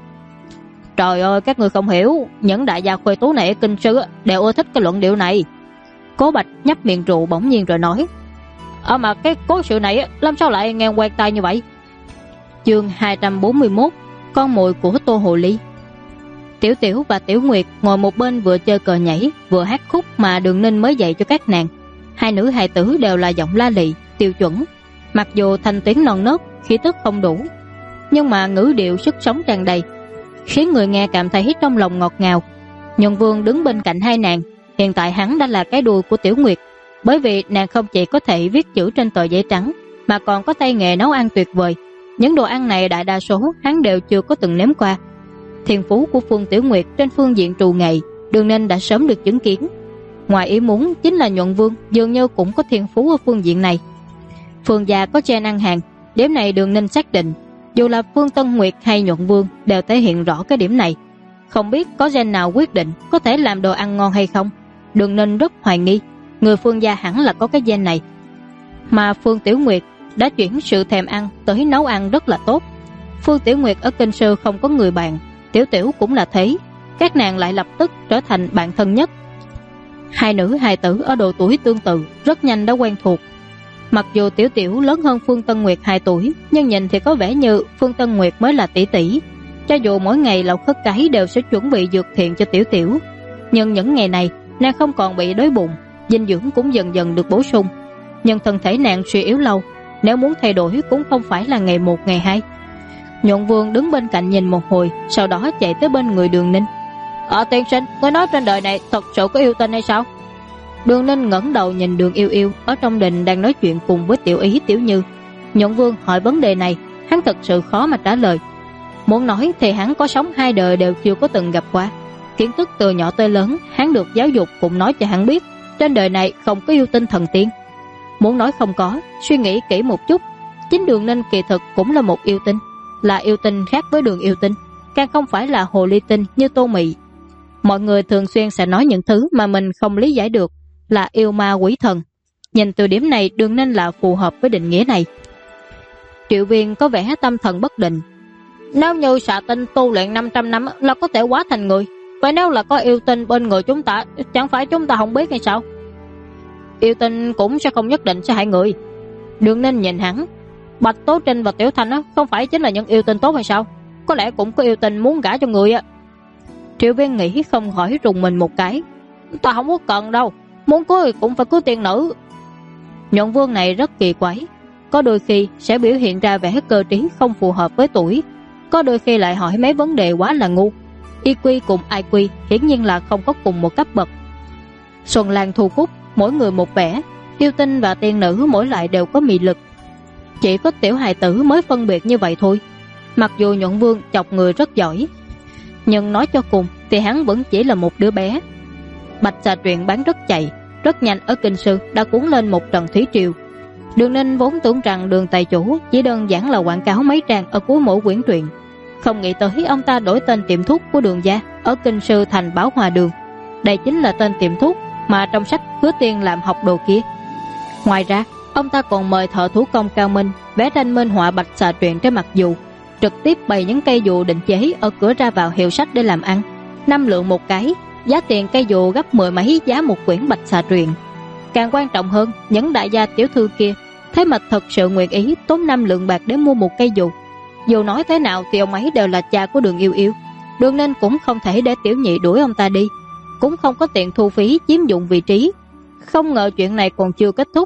Trời ơi, các người không hiểu, những đại gia khuê tú này ở kinh sư đều ưa thích cái luận điệu này. Cố Bạch nhấp miệng rượu bỗng nhiên rồi nói, mà cái cố sự này làm sao lại nghe quen tai như vậy? Chương 241, con mồi của Tô Hồ Ly. Tiểu Tiểu và Tiểu Nguyệt ngồi một bên vừa chơi cờ nhảy vừa hát khúc mà Đường Ninh mới dạy cho các nàng. Hai nữ hài tử đều là giọng la lị, tiêu chuẩn. Mặc dù thanh tuyến non nớt, khí tức không đủ, nhưng mà ngữ điệu sức sống tràn đầy, khiến người nghe cảm thấy trong lòng ngọt ngào. Nhuận Vương đứng bên cạnh hai nàng. Hiện tại hắn đã là cái đuôi của Tiểu Nguyệt, bởi vì nàng không chỉ có thể viết chữ trên tờ giấy trắng, mà còn có tay nghề nấu ăn tuyệt vời. Những đồ ăn này đại đa số hắn đều chưa có từng nếm qua. Thiên phú của Phương Tiểu Nguyệt trên phương diện trù nghệ, Đường Ninh đã sớm được chứng kiến. Ngoài ý muốn chính là Nhuận Vương dường như cũng có thiên phú ở phương diện này. Phương gia có gen ăn hàng, điểm này Đường Ninh xác định. Dù là Phương Tân Nguyệt hay Nhuận Vương đều thể hiện rõ cái điểm này. Không biết có gen nào quyết định có thể làm đồ ăn ngon hay không. Đường Ninh rất hoài nghi người Phương gia hẳn là có cái gen này. Mà Phương Tiểu Nguyệt đã chuyển sự thèm ăn tới nấu ăn rất là tốt. Phương Tiểu Nguyệt ở kinh sư không có người bạn, Tiểu Tiểu cũng là thế. Các nàng lại lập tức trở thành bạn thân nhất. Hai nữ hài tử ở độ tuổi tương tự rất nhanh đã quen thuộc. Mặc dù Tiểu Tiểu lớn hơn Phương Tân Nguyệt 2 tuổi, nhưng nhìn thì có vẻ như Phương Tân Nguyệt mới là tỷ tỷ. Cho dù mỗi ngày Lộc Khất Cái đều sẽ chuẩn bị dược thiện cho Tiểu Tiểu, nhưng những ngày này nàng không còn bị đói bụng, dinh dưỡng cũng dần dần được bổ sung. Nhưng thân thể nàng suy yếu lâu, nếu muốn thay đổi cũng không phải là ngày một ngày hai. Nhuận Vương đứng bên cạnh nhìn một hồi, sau đó chạy tới bên người Đường Ninh. Tiên sinh, ngươi nói trên đời này thật sự có yêu tinh hay sao? Đường Ninh ngẩng đầu nhìn Đường Yêu Yêu ở trong đình đang nói chuyện cùng với Tiểu Ý, Tiểu Như. Nhuận Vương hỏi vấn đề này, hắn thật sự khó mà trả lời. Muốn nói thì hắn có sống 2 đời đều chưa có từng gặp qua. Kiến thức từ nhỏ tới lớn hắn được giáo dục cũng nói cho hắn biết trên đời này không có yêu tinh thần tiên. Muốn nói không có, suy nghĩ kỹ một chút, chính Đường Ninh kỳ thực cũng là một yêu tinh, là yêu tinh khác với Đường Yêu Tinh, càng không phải là hồ ly tinh như Tô Mị. Mọi người thường xuyên sẽ nói những thứ mà mình không lý giải được là yêu ma quỷ thần. Nhìn từ điểm này, Đường Ninh là phù hợp với định nghĩa này. Triệu Viên có vẻ tâm thần bất định. Nếu như xà tinh tu luyện 500 năm là có thể hóa thành người, vậy nếu là có yêu tinh bên người chúng ta, chẳng phải chúng ta không biết hay sao? Yêu tinh cũng sẽ không nhất định sẽ hại người. Đường Ninh nhìn hắn. Bạch Tố Trinh và Tiểu Thanh không phải chính là những yêu tinh tốt hay sao? Có lẽ cũng có yêu tinh muốn gả cho người. Triệu Viên nghĩ không khỏi rùng mình một cái. Ta không có cần đâu, muốn cưới cũng phải cưới tiên nữ. Nhuận Vương này rất kỳ quái, có đôi khi sẽ biểu hiện ra vẻ cơ trí không phù hợp với tuổi, có đôi khi lại hỏi mấy vấn đề quá là ngu. IQ cùng IQ hiển nhiên là không có cùng một cấp bậc. Xuân Lan Thu Cúc mỗi người một vẻ, yêu tinh và tiên nữ mỗi lại đều có mị lực. Chỉ có tiểu hài tử mới phân biệt như vậy thôi. Mặc dù Nhuận Vương chọc người rất giỏi, nhưng nói cho cùng thì hắn vẫn chỉ là một đứa bé. Bạch Xà truyện bán rất chạy, rất nhanh ở kinh sư đã cuốn lên một trận thủy triều. Đường Ninh vốn tưởng rằng Đường tài chủ chỉ đơn giản là quảng cáo mấy trang ở cuối mỗi quyển truyện, không nghĩ tới ông ta đổi tên tiệm thuốc của Đường gia ở kinh sư thành Bảo Hòa Đường. Đây chính là tên tiệm thuốc mà trong sách Hứa Tiên làm học đồ kia. Ngoài ra ông ta còn mời thợ thủ công cao minh vẽ tranh minh họa Bạch Xà truyện trên mặt dù, trực tiếp bày những cây dù định chế ở cửa ra vào hiệu sách để làm ăn, 5 lượng một cái, giá tiền cây dù gấp 10 mấy giá một quyển Bạch Xà truyện. Càng quan trọng hơn, những đại gia tiểu thư kia thế mà thật sự nguyện ý tốn 5 lượng bạc để mua một cây dù. Dù nói thế nào thì ông ấy đều là cha của Đường Yêu Yêu, Đường Ninh cũng không thể để tiểu nhị đuổi ông ta đi, cũng không có tiền thu phí chiếm dụng vị trí. Không ngờ chuyện này còn chưa kết thúc,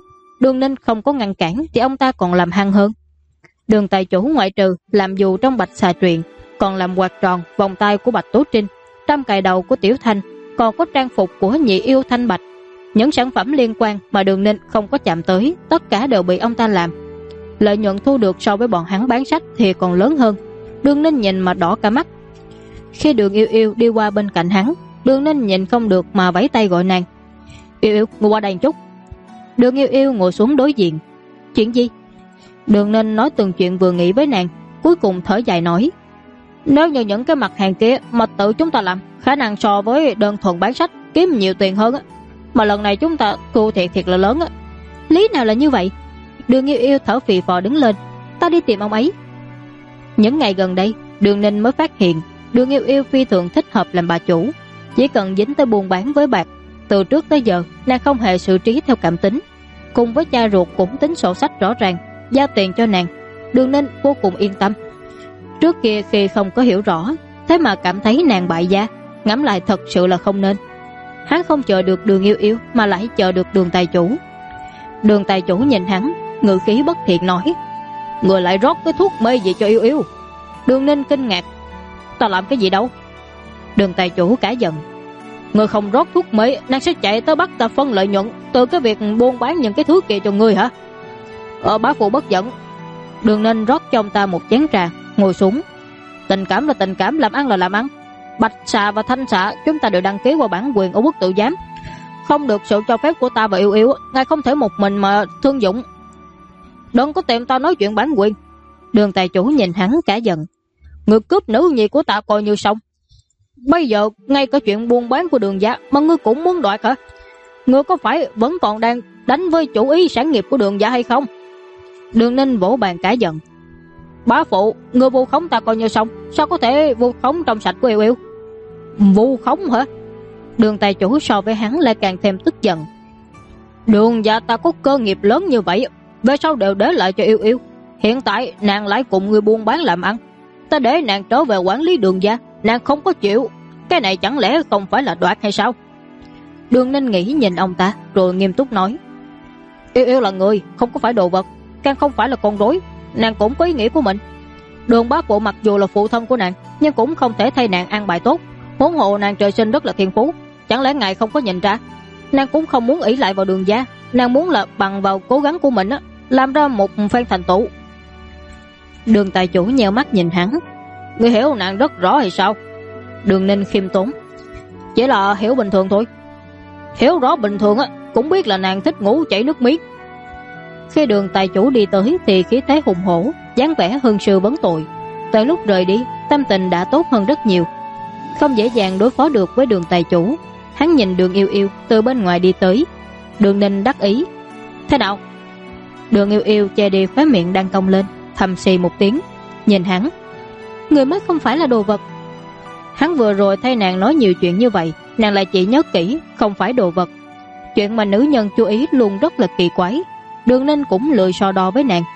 Đường Ninh không có ngăn cản thì ông ta còn làm hăng hơn. Đường tài chủ ngoại trừ làm dù trong Bạch Xà Truyện, còn làm quạt tròn vòng tay của Bạch Tố Trinh, trăm cài đầu của Tiểu Thanh, còn có trang phục của nhị yêu Thanh Bạch. Những sản phẩm liên quan mà Đường Ninh không có chạm tới, tất cả đều bị ông ta làm. Lợi nhuận thu được so với bọn hắn bán sách thì còn lớn hơn. Đường Ninh nhìn mà đỏ cả mắt. Khi Đường Yêu Yêu đi qua bên cạnh hắn, Đường Ninh nhìn không được mà vẫy tay gọi nàng. Yêu Yêu, ngồi qua đây chút. Đường Yêu Yêu ngồi xuống đối diện. Chuyện gì? Đường Ninh nói từng chuyện vừa nghĩ với nàng, cuối cùng thở dài nói: nếu như những cái mặt hàng kia mà tự chúng ta làm, khả năng so với đơn thuần bán sách kiếm nhiều tiền hơn á. Mà lần này chúng ta thua thiệt là lớn á. Lý nào là như vậy? Đường Yêu Yêu thở phì phò đứng lên. Ta đi tìm ông ấy. Những ngày gần đây, Đường Ninh mới phát hiện Đường Yêu Yêu phi thường thích hợp làm bà chủ. Chỉ cần dính tới buôn bán với bạc, từ trước tới giờ nàng không hề xử trí theo cảm tính. Cùng với cha ruột cũng tính sổ sách rõ ràng, giao tiền cho nàng. Đường Ninh vô cùng yên tâm. Trước kia khi không có hiểu rõ, thế mà cảm thấy nàng bại gia, ngẫm lại thật sự là không nên. Hắn không chờ được Đường Yêu Yêu mà lại chờ được Đường tài chủ. Đường tài chủ nhìn hắn, ngữ khí bất thiện nói: người lại rót cái thuốc mê gì cho Yêu Yêu? Đường Ninh kinh ngạc: ta làm cái gì đâu? Đường tài chủ cả giận: người không rót thuốc mê, nàng sẽ chạy tới bắt ta phân lợi nhuận từ cái việc buôn bán những cái thứ kia cho ngươi hả? Bá phụ bất giận. Đường Ninh rót cho ông ta một chén trà, ngồi xuống. Tình cảm là tình cảm, làm ăn là làm ăn. Bạch Xà và Thanh Xà chúng ta đều đăng ký qua bản quyền ở quốc tự giám, không được sự cho phép của ta và Yêu Yêu, ngài không thể một mình mà thương dụng. Đừng có tìm ta nói chuyện bản quyền. Đường tài chủ nhìn hắn cả giận: người cướp nữ nhi của ta coi như xong. Bây giờ ngay cả chuyện buôn bán của Đường gia mà ngươi cũng muốn đoạt hả? Ngươi có phải vẫn còn đang đánh với chủ ý sản nghiệp của Đường gia hay không? Đường Ninh vỗ bàn cả giận: bá phụ, ngươi vu khống ta coi như xong, sao có thể vu khống trong sạch của Yêu Yêu? Vu khống hả? Đường tài chủ so với hắn lại càng thêm tức giận: Đường gia ta có cơ nghiệp lớn như vậy, về sau đều để lại cho Yêu Yêu. Hiện tại nàng lại cùng người buôn bán làm ăn, ta để nàng trở về quản lý Đường gia, nàng không có chịu. Cái này chẳng lẽ không phải là đoạt hay sao? Đường Ninh nghĩ nhìn ông ta rồi nghiêm túc nói: Yêu Yêu là người, không có phải đồ vật, càng không phải là con rối. Nàng cũng có ý nghĩ của mình. Đường bá phụ mặc dù là phụ thân của nàng, nhưng cũng không thể thay nàng ăn bài tốt. Huống hồ nàng trời sinh rất là thiên phú, chẳng lẽ ngài không có nhìn ra? Nàng cũng không muốn ỷ lại vào Đường gia, nàng muốn là bằng vào cố gắng của mình á, làm ra một phen thành tựu. Đường tài chủ nheo mắt nhìn hắn: ngươi hiểu nàng rất rõ hay sao? Đường Ninh khiêm tốn: chỉ là hiểu bình thường thôi. Hiểu rõ bình thường á, cũng biết là nàng thích ngủ chảy nước miếng. Khi Đường tài chủ đi tới thì khí thế hùng hổ, dáng vẻ hưng sư vấn tội. Tới lúc rời đi, tâm tình đã tốt hơn rất nhiều. Không dễ dàng đối phó được với Đường tài chủ. Hắn nhìn Đường Yêu Yêu từ bên ngoài đi tới. Đường Ninh đắc ý: thế nào? Đường Yêu Yêu che đi khóe miệng đang cong lên, thầm xì một tiếng, nhìn hắn: người mới không phải là đồ vật. Hắn vừa rồi thấy nàng nói nhiều chuyện như vậy, nàng lại chỉ nhớ kỹ không phải đồ vật. Chuyện mà nữ nhân chú ý luôn rất là kỳ quái. Đường Ninh cũng lười so đo với nàng.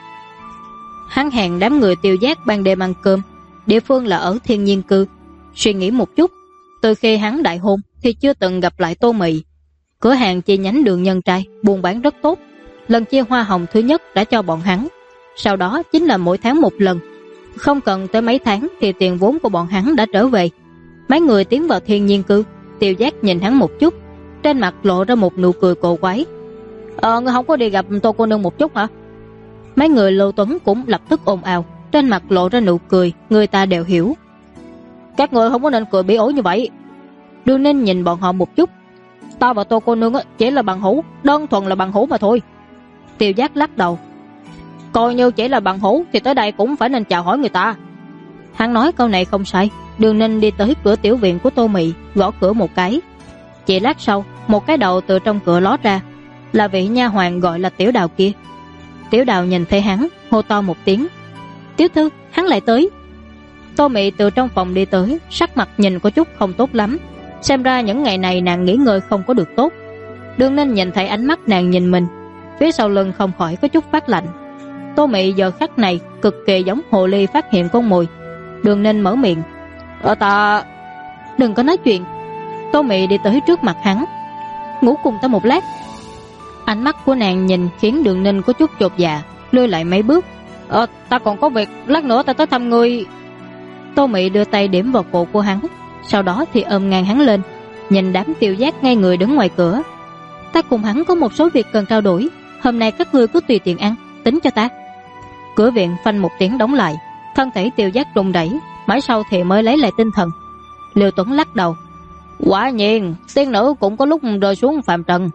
Hắn hẹn đám người Tiêu Giác ban đêm ăn cơm. Địa phương là ở Thiên Nhiên Cư. Suy nghĩ một chút, từ khi hắn đại hôn thì chưa từng gặp lại Tô Mị. Cửa hàng chi nhánh Đường Nhân Trai buôn bán rất tốt. Lần chia hoa hồng thứ nhất đã cho bọn hắn, sau đó chính là mỗi tháng một lần. Không cần tới mấy tháng thì tiền vốn của bọn hắn đã trở về. Mấy người tiến vào Thiên Nhiên Cư. Tiêu Giác nhìn hắn một chút, trên mặt lộ ra một nụ cười cổ quái: ngươi không có đi gặp Tô cô nương một chút hả? Mấy người Lô Tuấn cũng lập tức ồn ào, trên mặt lộ ra nụ cười, người ta đều hiểu. Các người không có nên cười bỉ ổi như vậy. Đường Ninh nhìn bọn họ một chút: ta và Tô cô nương chỉ là bằng hữu, đơn thuần là bằng hữu mà thôi. Tiêu Giác lắc đầu: coi như chỉ là bằng hữu thì tới đây cũng phải nên chào hỏi người ta. Hắn nói câu này không sai. Đường Ninh đi tới cửa tiểu viện của Tô Mị, gõ cửa một cái. Chỉ lát sau, một cái đầu từ trong cửa ló ra, là vị nha hoàn gọi là Tiểu Đào kia. Tiểu Đào nhìn thấy hắn, hô to một tiếng: tiểu thư, hắn lại tới. Tô Mị từ trong phòng đi tới, sắc mặt nhìn có chút không tốt lắm. Xem ra những ngày này nàng nghỉ ngơi không có được tốt. Đường Ninh nhìn thấy ánh mắt nàng nhìn mình, phía sau lưng không khỏi có chút phát lạnh. Tô Mị giờ khắc này cực kỳ giống hồ ly phát hiện con mồi. Đường Ninh mở miệng: ta... Đừng có nói chuyện. Tô Mị đi tới trước mặt hắn: ngủ cùng ta một lát. Ánh mắt của nàng nhìn khiến Đường Ninh có chút chột dạ, lùi lại mấy bước. Ta còn có việc, lát nữa ta tới thăm ngươi. Tô Mị đưa tay điểm vào cổ của hắn, sau đó thì ôm ngang hắn lên, nhìn đám Tiêu Giác ngay người đứng ngoài cửa. Ta cùng hắn có một số việc cần trao đổi, hôm nay các ngươi cứ tùy tiện ăn, tính cho ta. Cửa viện phanh một tiếng đóng lại, thân thể Tiêu Giác rung rẩy, mãi sau thì mới lấy lại tinh thần. Liêu Tuấn lắc đầu. Quả nhiên, tiên nữ cũng có lúc rơi xuống phàm trần.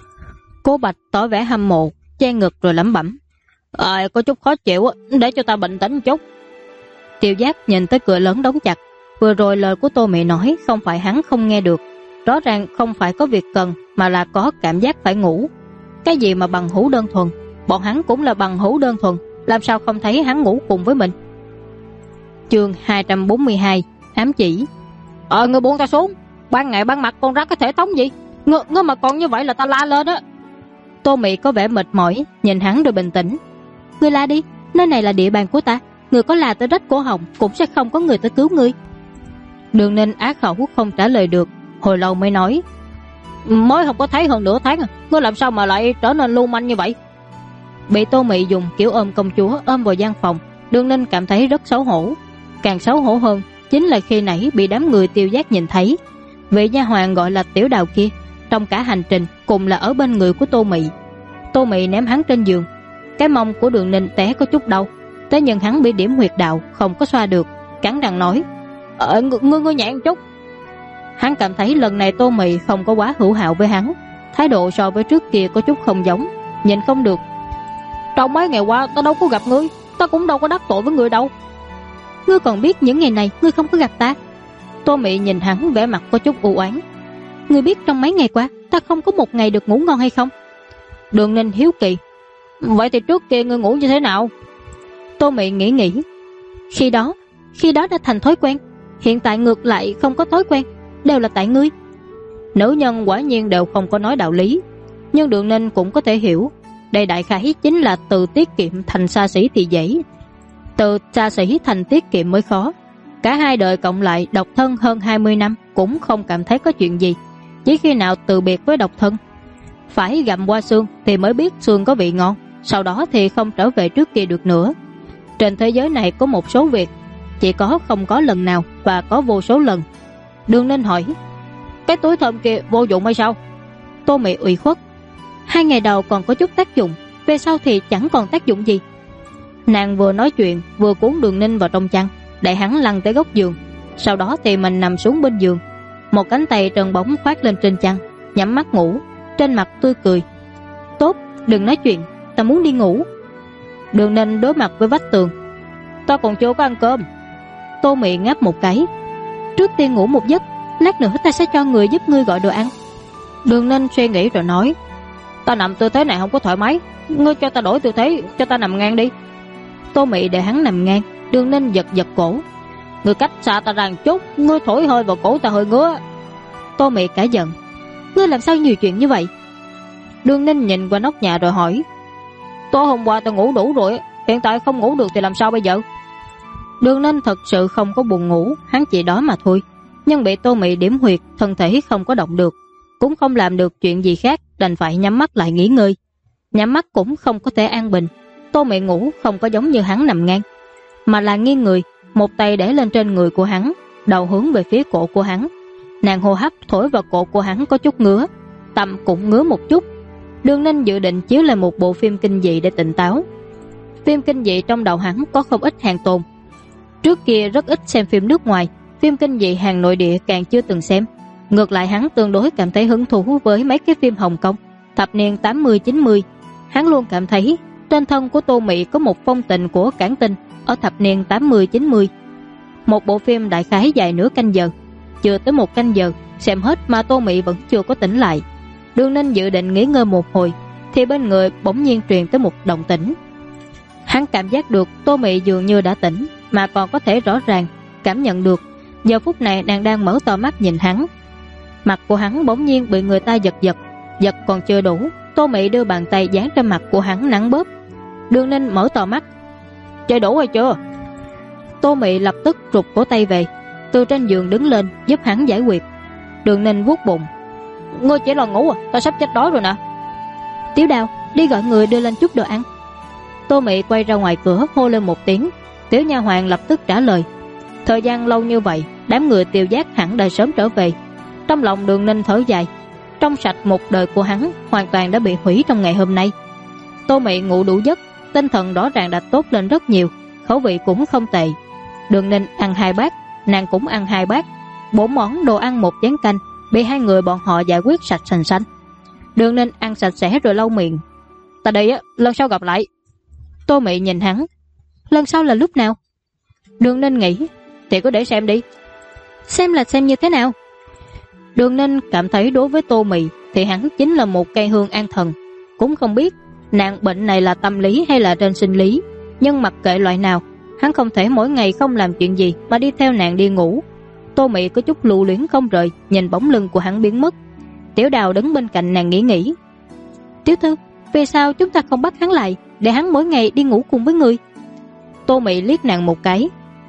Cô Bạch tỏ vẻ hâm mộ, che ngực rồi lẩm bẩm. Có chút khó chịu, để cho ta bình tĩnh chút. Tiêu Giác nhìn tới cửa lớn đóng chặt. Vừa rồi lời của Tô Mị nói không phải hắn không nghe được, rõ ràng không phải có việc cần, mà là có cảm giác phải ngủ. Cái gì mà bằng hữu đơn thuần, bọn hắn cũng là bằng hữu đơn thuần, làm sao không thấy hắn ngủ cùng với mình. Chương 242 ám chỉ. Ngươi buông ta xuống, ban ngày ban mặt con rắc cái thể thống gì, ngươi mà còn như vậy là ta la lên á. Tô Mị có vẻ mệt mỏi, nhìn hắn rồi bình tĩnh. Ngươi la đi, nơi này là địa bàn của ta, ngươi có la tới rách cổ họng cũng sẽ không có người tới cứu ngươi. Đường Ninh á khẩu không trả lời được, hồi lâu mới nói. Mới không có thấy hơn nửa tháng, ngươi làm sao mà lại trở nên lưu manh như vậy? Bị Tô Mị dùng kiểu ôm công chúa ôm vào gian phòng, Đường Ninh cảm thấy rất xấu hổ. Càng xấu hổ hơn chính là khi nãy bị đám người Tiêu Giác nhìn thấy. Vị nha hoàn gọi là Tiểu Đào kia, trong cả hành trình cùng là ở bên người của Tô Mị. Tô Mị ném hắn trên giường, cái mông của Đường Ninh té có chút đau, thế nhưng hắn bị điểm huyệt đạo không có xoa được, cắn răng nói. Ngươi nhẹ chút. Hắn cảm thấy lần này Tô Mị không có quá hữu hảo với hắn, thái độ so với trước kia có chút không giống, nhìn không được. Trong mấy ngày qua ta đâu có gặp ngươi, ta cũng đâu có đắc tội với ngươi đâu. Ngươi còn biết những ngày này ngươi không có gặp ta. Tô Mị nhìn hắn vẻ mặt có chút u oán. Ngươi biết trong mấy ngày qua ta không có một ngày được ngủ ngon hay không? Đường Ninh hiếu kỳ. Vậy thì trước kia ngươi ngủ như thế nào? Tô Mị nghĩ. Khi đó đã thành thói quen, hiện tại ngược lại không có thói quen, đều là tại ngươi. Nữ nhân quả nhiên đều không có nói đạo lý, nhưng Đường Ninh cũng có thể hiểu. Đây đại khái chính là từ tiết kiệm thành xa xỉ thì dễ, từ xa xỉ thành tiết kiệm mới khó. Cả hai đời cộng lại độc thân hơn 20 năm cũng không cảm thấy có chuyện gì. Chỉ khi nào từ biệt với độc thân, phải gặm qua xương thì mới biết xương có vị ngon, sau đó thì không trở về trước kia được nữa. Trên thế giới này có một số việc chỉ có không có lần nào và có vô số lần. Đường Ninh hỏi. Cái túi thơm kia vô dụng hay sao? Tô Mị ủy khuất. 2 ngày đầu còn có chút tác dụng, về sau thì chẳng còn tác dụng gì. Nàng vừa nói chuyện vừa cuốn Đường Ninh vào trong chăn, để hắn lăn tới góc giường, sau đó thì mình nằm xuống bên giường, một cánh tay trơn bóng khoác lên trên chăn, nhắm mắt ngủ, trên mặt tươi cười. Tốt, đừng nói chuyện, ta muốn đi ngủ. Đường Ninh đối mặt với vách tường. Ta còn chưa có ăn cơm. Tô Mị ngáp một cái. Trước tiên ngủ một giấc, lát nữa ta sẽ cho người giúp ngươi gọi đồ ăn. Đường Ninh suy nghĩ rồi nói. Ta nằm tư thế này không có thoải mái, ngươi cho ta đổi tư thế, cho ta nằm ngang đi. Tô Mị để hắn nằm ngang. Đường Ninh giật cổ. Ngươi cách xa ta ra một chút, ngươi thổi hơi vào cổ ta hơi ngứa. Tô Mị cả giận. Ngươi làm sao nhiều chuyện như vậy? Đường Ninh nhìn qua nóc nhà rồi hỏi. Tối hôm qua ta ngủ đủ rồi, hiện tại không ngủ được thì làm sao bây giờ? Đường Ninh thật sự không có buồn ngủ, hắn chỉ đói mà thôi. Nhưng bị Tô Mị điểm huyệt, thân thể không có động được, cũng không làm được chuyện gì khác, đành phải nhắm mắt lại nghỉ ngơi. Nhắm mắt cũng không có thể an bình. Tô Mị ngủ không có giống như hắn nằm ngang, mà là nghiêng người, một tay để lên trên người của hắn, đầu hướng về phía cổ của hắn. Nàng hô hấp thổi vào cổ của hắn có chút ngứa, tâm cũng ngứa một chút. Đường Ninh dự định chiếu lại một bộ phim kinh dị để tỉnh táo. Phim kinh dị trong đầu hắn có không ít hàng tồn. Trước kia rất ít xem phim nước ngoài, phim kinh dị hàng nội địa càng chưa từng xem. Ngược lại hắn tương đối cảm thấy hứng thú với mấy cái phim Hồng Kông thập niên 80-90. Hắn luôn cảm thấy trên thân của Tô Mị có một phong tình của cảng tinh ở thập niên 80-90. Một bộ phim đại khái dài nửa canh giờ, chưa tới 1 canh giờ xem hết mà Tô Mị vẫn chưa có tỉnh lại. Đường Ninh dự định nghỉ ngơi một hồi thì bên người bỗng nhiên truyền tới một động tĩnh. Hắn cảm giác được Tô Mị dường như đã tỉnh, mà còn có thể rõ ràng cảm nhận được giờ phút này nàng đang mở to mắt nhìn hắn. Mặt của hắn bỗng nhiên bị người ta giật còn chưa đủ, Tô Mị đưa bàn tay dán trên mặt của hắn nắn bóp. Đường Ninh mở to mắt. Chơi đủ hay chưa? Tô Mị lập tức rụt cổ tay về, từ trên giường đứng lên giúp hắn giải quyết. Đường Ninh vuốt bụng. Ngươi chỉ là ngủ à, ta sắp chết đói rồi nè. Tiểu Đào, đi gọi người đưa lên chút đồ ăn. Tô Mị quay ra ngoài cửa hô lên một tiếng. Tiểu nha hoàn lập tức trả lời. Thời gian lâu như vậy, đám người Tiêu Giác hẳn đã sớm trở về. Trong lòng Đường Ninh thở dài. Trong sạch một đời của hắn hoàn toàn đã bị hủy trong ngày hôm nay. Tô Mị ngủ đủ giấc, tinh thần rõ ràng đã tốt lên rất nhiều, khẩu vị cũng không tệ. Đường Ninh ăn 2 bát, nàng cũng ăn 2 bát. 4 món đồ ăn 1 chén canh bị hai người bọn họ giải quyết sạch sành xanh. Đường Ninh ăn sạch sẽ rồi lau miệng. Ta đi á, lần sau gặp lại. Tô Mị nhìn hắn. Lần sau là lúc nào? Đường Ninh nghĩ, thì cứ để xem đi. Xem là xem như thế nào? Đường Ninh cảm thấy đối với Tô Mị thì hắn chính là một cây hương an thần. Cũng không biết nàng bệnh này là tâm lý hay là trên sinh lý, nhưng mặc kệ loại nào, hắn không thể mỗi ngày không làm chuyện gì mà đi theo nàng đi ngủ. Tô Mị có chút lưu luyến không rời, nhìn bóng lưng của hắn biến mất. Tiểu Đào đứng bên cạnh nàng nghĩ. Tiểu thư, vì sao chúng ta không bắt hắn lại, để hắn mỗi ngày đi ngủ cùng với người? Tô Mị liếc nàng một cái.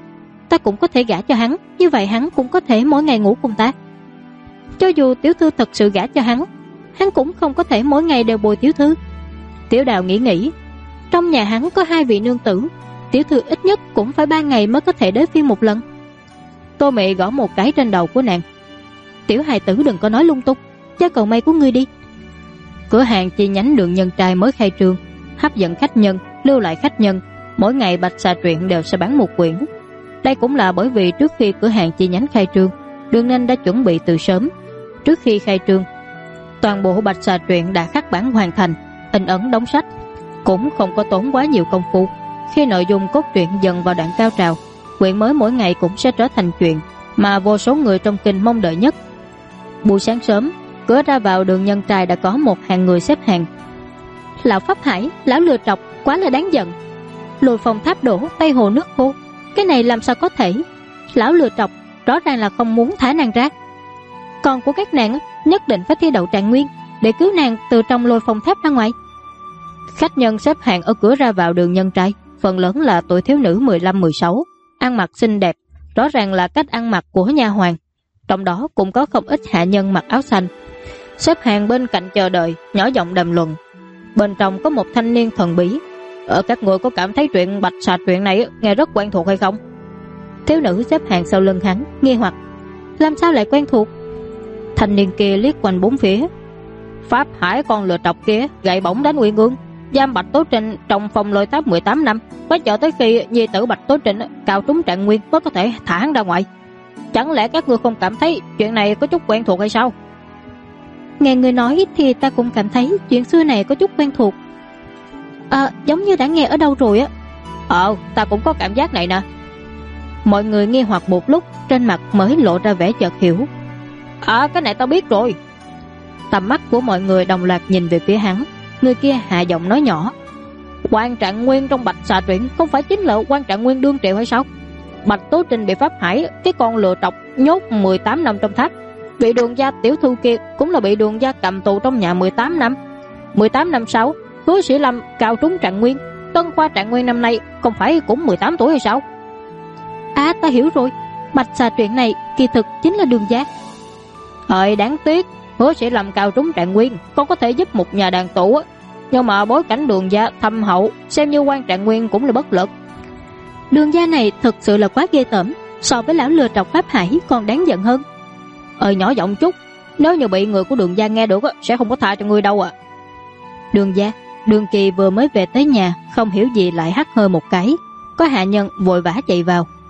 Ta cũng có thể gả cho hắn, như vậy hắn cũng có thể mỗi ngày ngủ cùng ta. Cho dù tiểu thư thật sự gả cho hắn cũng không có thể mỗi ngày đều bồi tiểu thư. Tiểu Đào nghĩ. Trong nhà hắn có 2 vị nương tử, tiểu thư ít nhất cũng phải 3 ngày mới có thể đến phiên một lần. Tô Mị gõ một cái trên đầu của nàng. Tiểu hài tử đừng có nói lung tung, cho cầu may của ngươi đi. Cửa hàng chi nhánh Đường Nhân Trai mới khai trương, hấp dẫn khách nhân, lưu lại khách nhân. Mỗi ngày Bạch Xà Truyện đều sẽ bán 1 quyển. Đây cũng là bởi vì trước khi cửa hàng chi nhánh khai trương, Đường Ninh đã chuẩn bị từ sớm. Trước khi khai trương, toàn bộ Bạch Xà Truyện đã khắc bản hoàn thành, in ấn đóng sách, cũng không có tốn quá nhiều công phu. Khi nội dung cốt truyện dần vào đoạn cao trào, quyển mới mỗi ngày cũng sẽ trở thành chuyện mà vô số người trong kinh mong đợi nhất. Buổi sáng sớm, cửa ra vào Đường Nhân Trai đã có một hàng người xếp hàng. Lão Pháp Hải, lão lừa trọc, quá là đáng giận. Lùi phòng tháp đổ, Tây hồ nước khô, cái này làm sao có thể? Lão lừa trọc rõ ràng là không muốn thả nàng ra. Con của các nàng nhất định phải thi đậu trạng nguyên để cứu nàng từ trong lôi phòng tháp ra ngoài. Khách nhân xếp hàng ở cửa ra vào Đường Nhân Trai phần lớn là tuổi thiếu nữ 15-16, ăn mặc xinh đẹp, rõ ràng là cách ăn mặc của nha hoàn. Trong đó cũng có không ít hạ nhân mặc áo xanh, xếp hàng bên cạnh chờ đợi, nhỏ giọng đàm luận. Bên trong có một thanh niên thần bí. Các người có cảm thấy chuyện Bạch Xà Truyện này nghe rất quen thuộc hay không? Thiếu nữ xếp hàng sau lưng hắn nghi hoặc. Làm sao lại quen thuộc? Thanh niên kia liếc quanh bốn phía. Pháp Hải con lừa trọc kia gậy bổng đánh Uyên Ương, giam Bạch Tố Trinh trong phòng lôi tháp 18 năm, phải chờ tới khi nhi tử Bạch Tố Trinh cao trúng trạng nguyên mới có thể thả hắn ra ngoài. Chẳng lẽ các ngươi không cảm thấy chuyện này có chút quen thuộc hay sao? Nghe người nói thì ta cũng cảm thấy chuyện xưa này có chút quen thuộc. Giống như đã nghe ở đâu rồi á. Ta cũng có cảm giác này nè. Mọi người nghi hoặc một lúc, trên mặt mới lộ ra vẻ chợt hiểu. Cái này tao biết rồi. Tầm mắt của mọi người đồng loạt nhìn về phía hắn. Người kia hạ giọng nói nhỏ. Quan Trạng Nguyên trong Bạch Xà Truyện không phải chính là Quan Trạng Nguyên đương triệu hay sao? Bạch Tố Trinh bị Pháp Hải, cái con lừa trọc, nhốt 18 năm trong tháp. Bị Đường gia tiểu thư kia cũng là bị Đường gia cầm tù trong nhà 18 năm. 18 năm sau, Hứa Sĩ Lâm cao trúng trạng nguyên, Tân Khoa trạng nguyên năm nay không phải cũng 18 tuổi hay sao? Ta hiểu rồi, Bạch Xà Truyện này kỳ thực chính là Đường gia. Đáng tiếc, Hứa Sĩ Lâm cao trúng trạng nguyên không có thể giúp một nhà đàn tụ, nhưng mà bối cảnh Đường gia thâm hậu, xem như Quan Trạng Nguyên cũng là bất lực. Đường gia này thực sự là quá ghê tởm, so với lão lừa trọc Pháp Hải còn đáng giận hơn. Nhỏ giọng chút, nếu như bị người của Đường gia nghe được sẽ không có tha cho ngươi đâu. Đường gia, Đường Kỳ vừa mới về tới nhà, không hiểu gì lại hắt hơi một cái. Có hạ nhân vội vã chạy vào.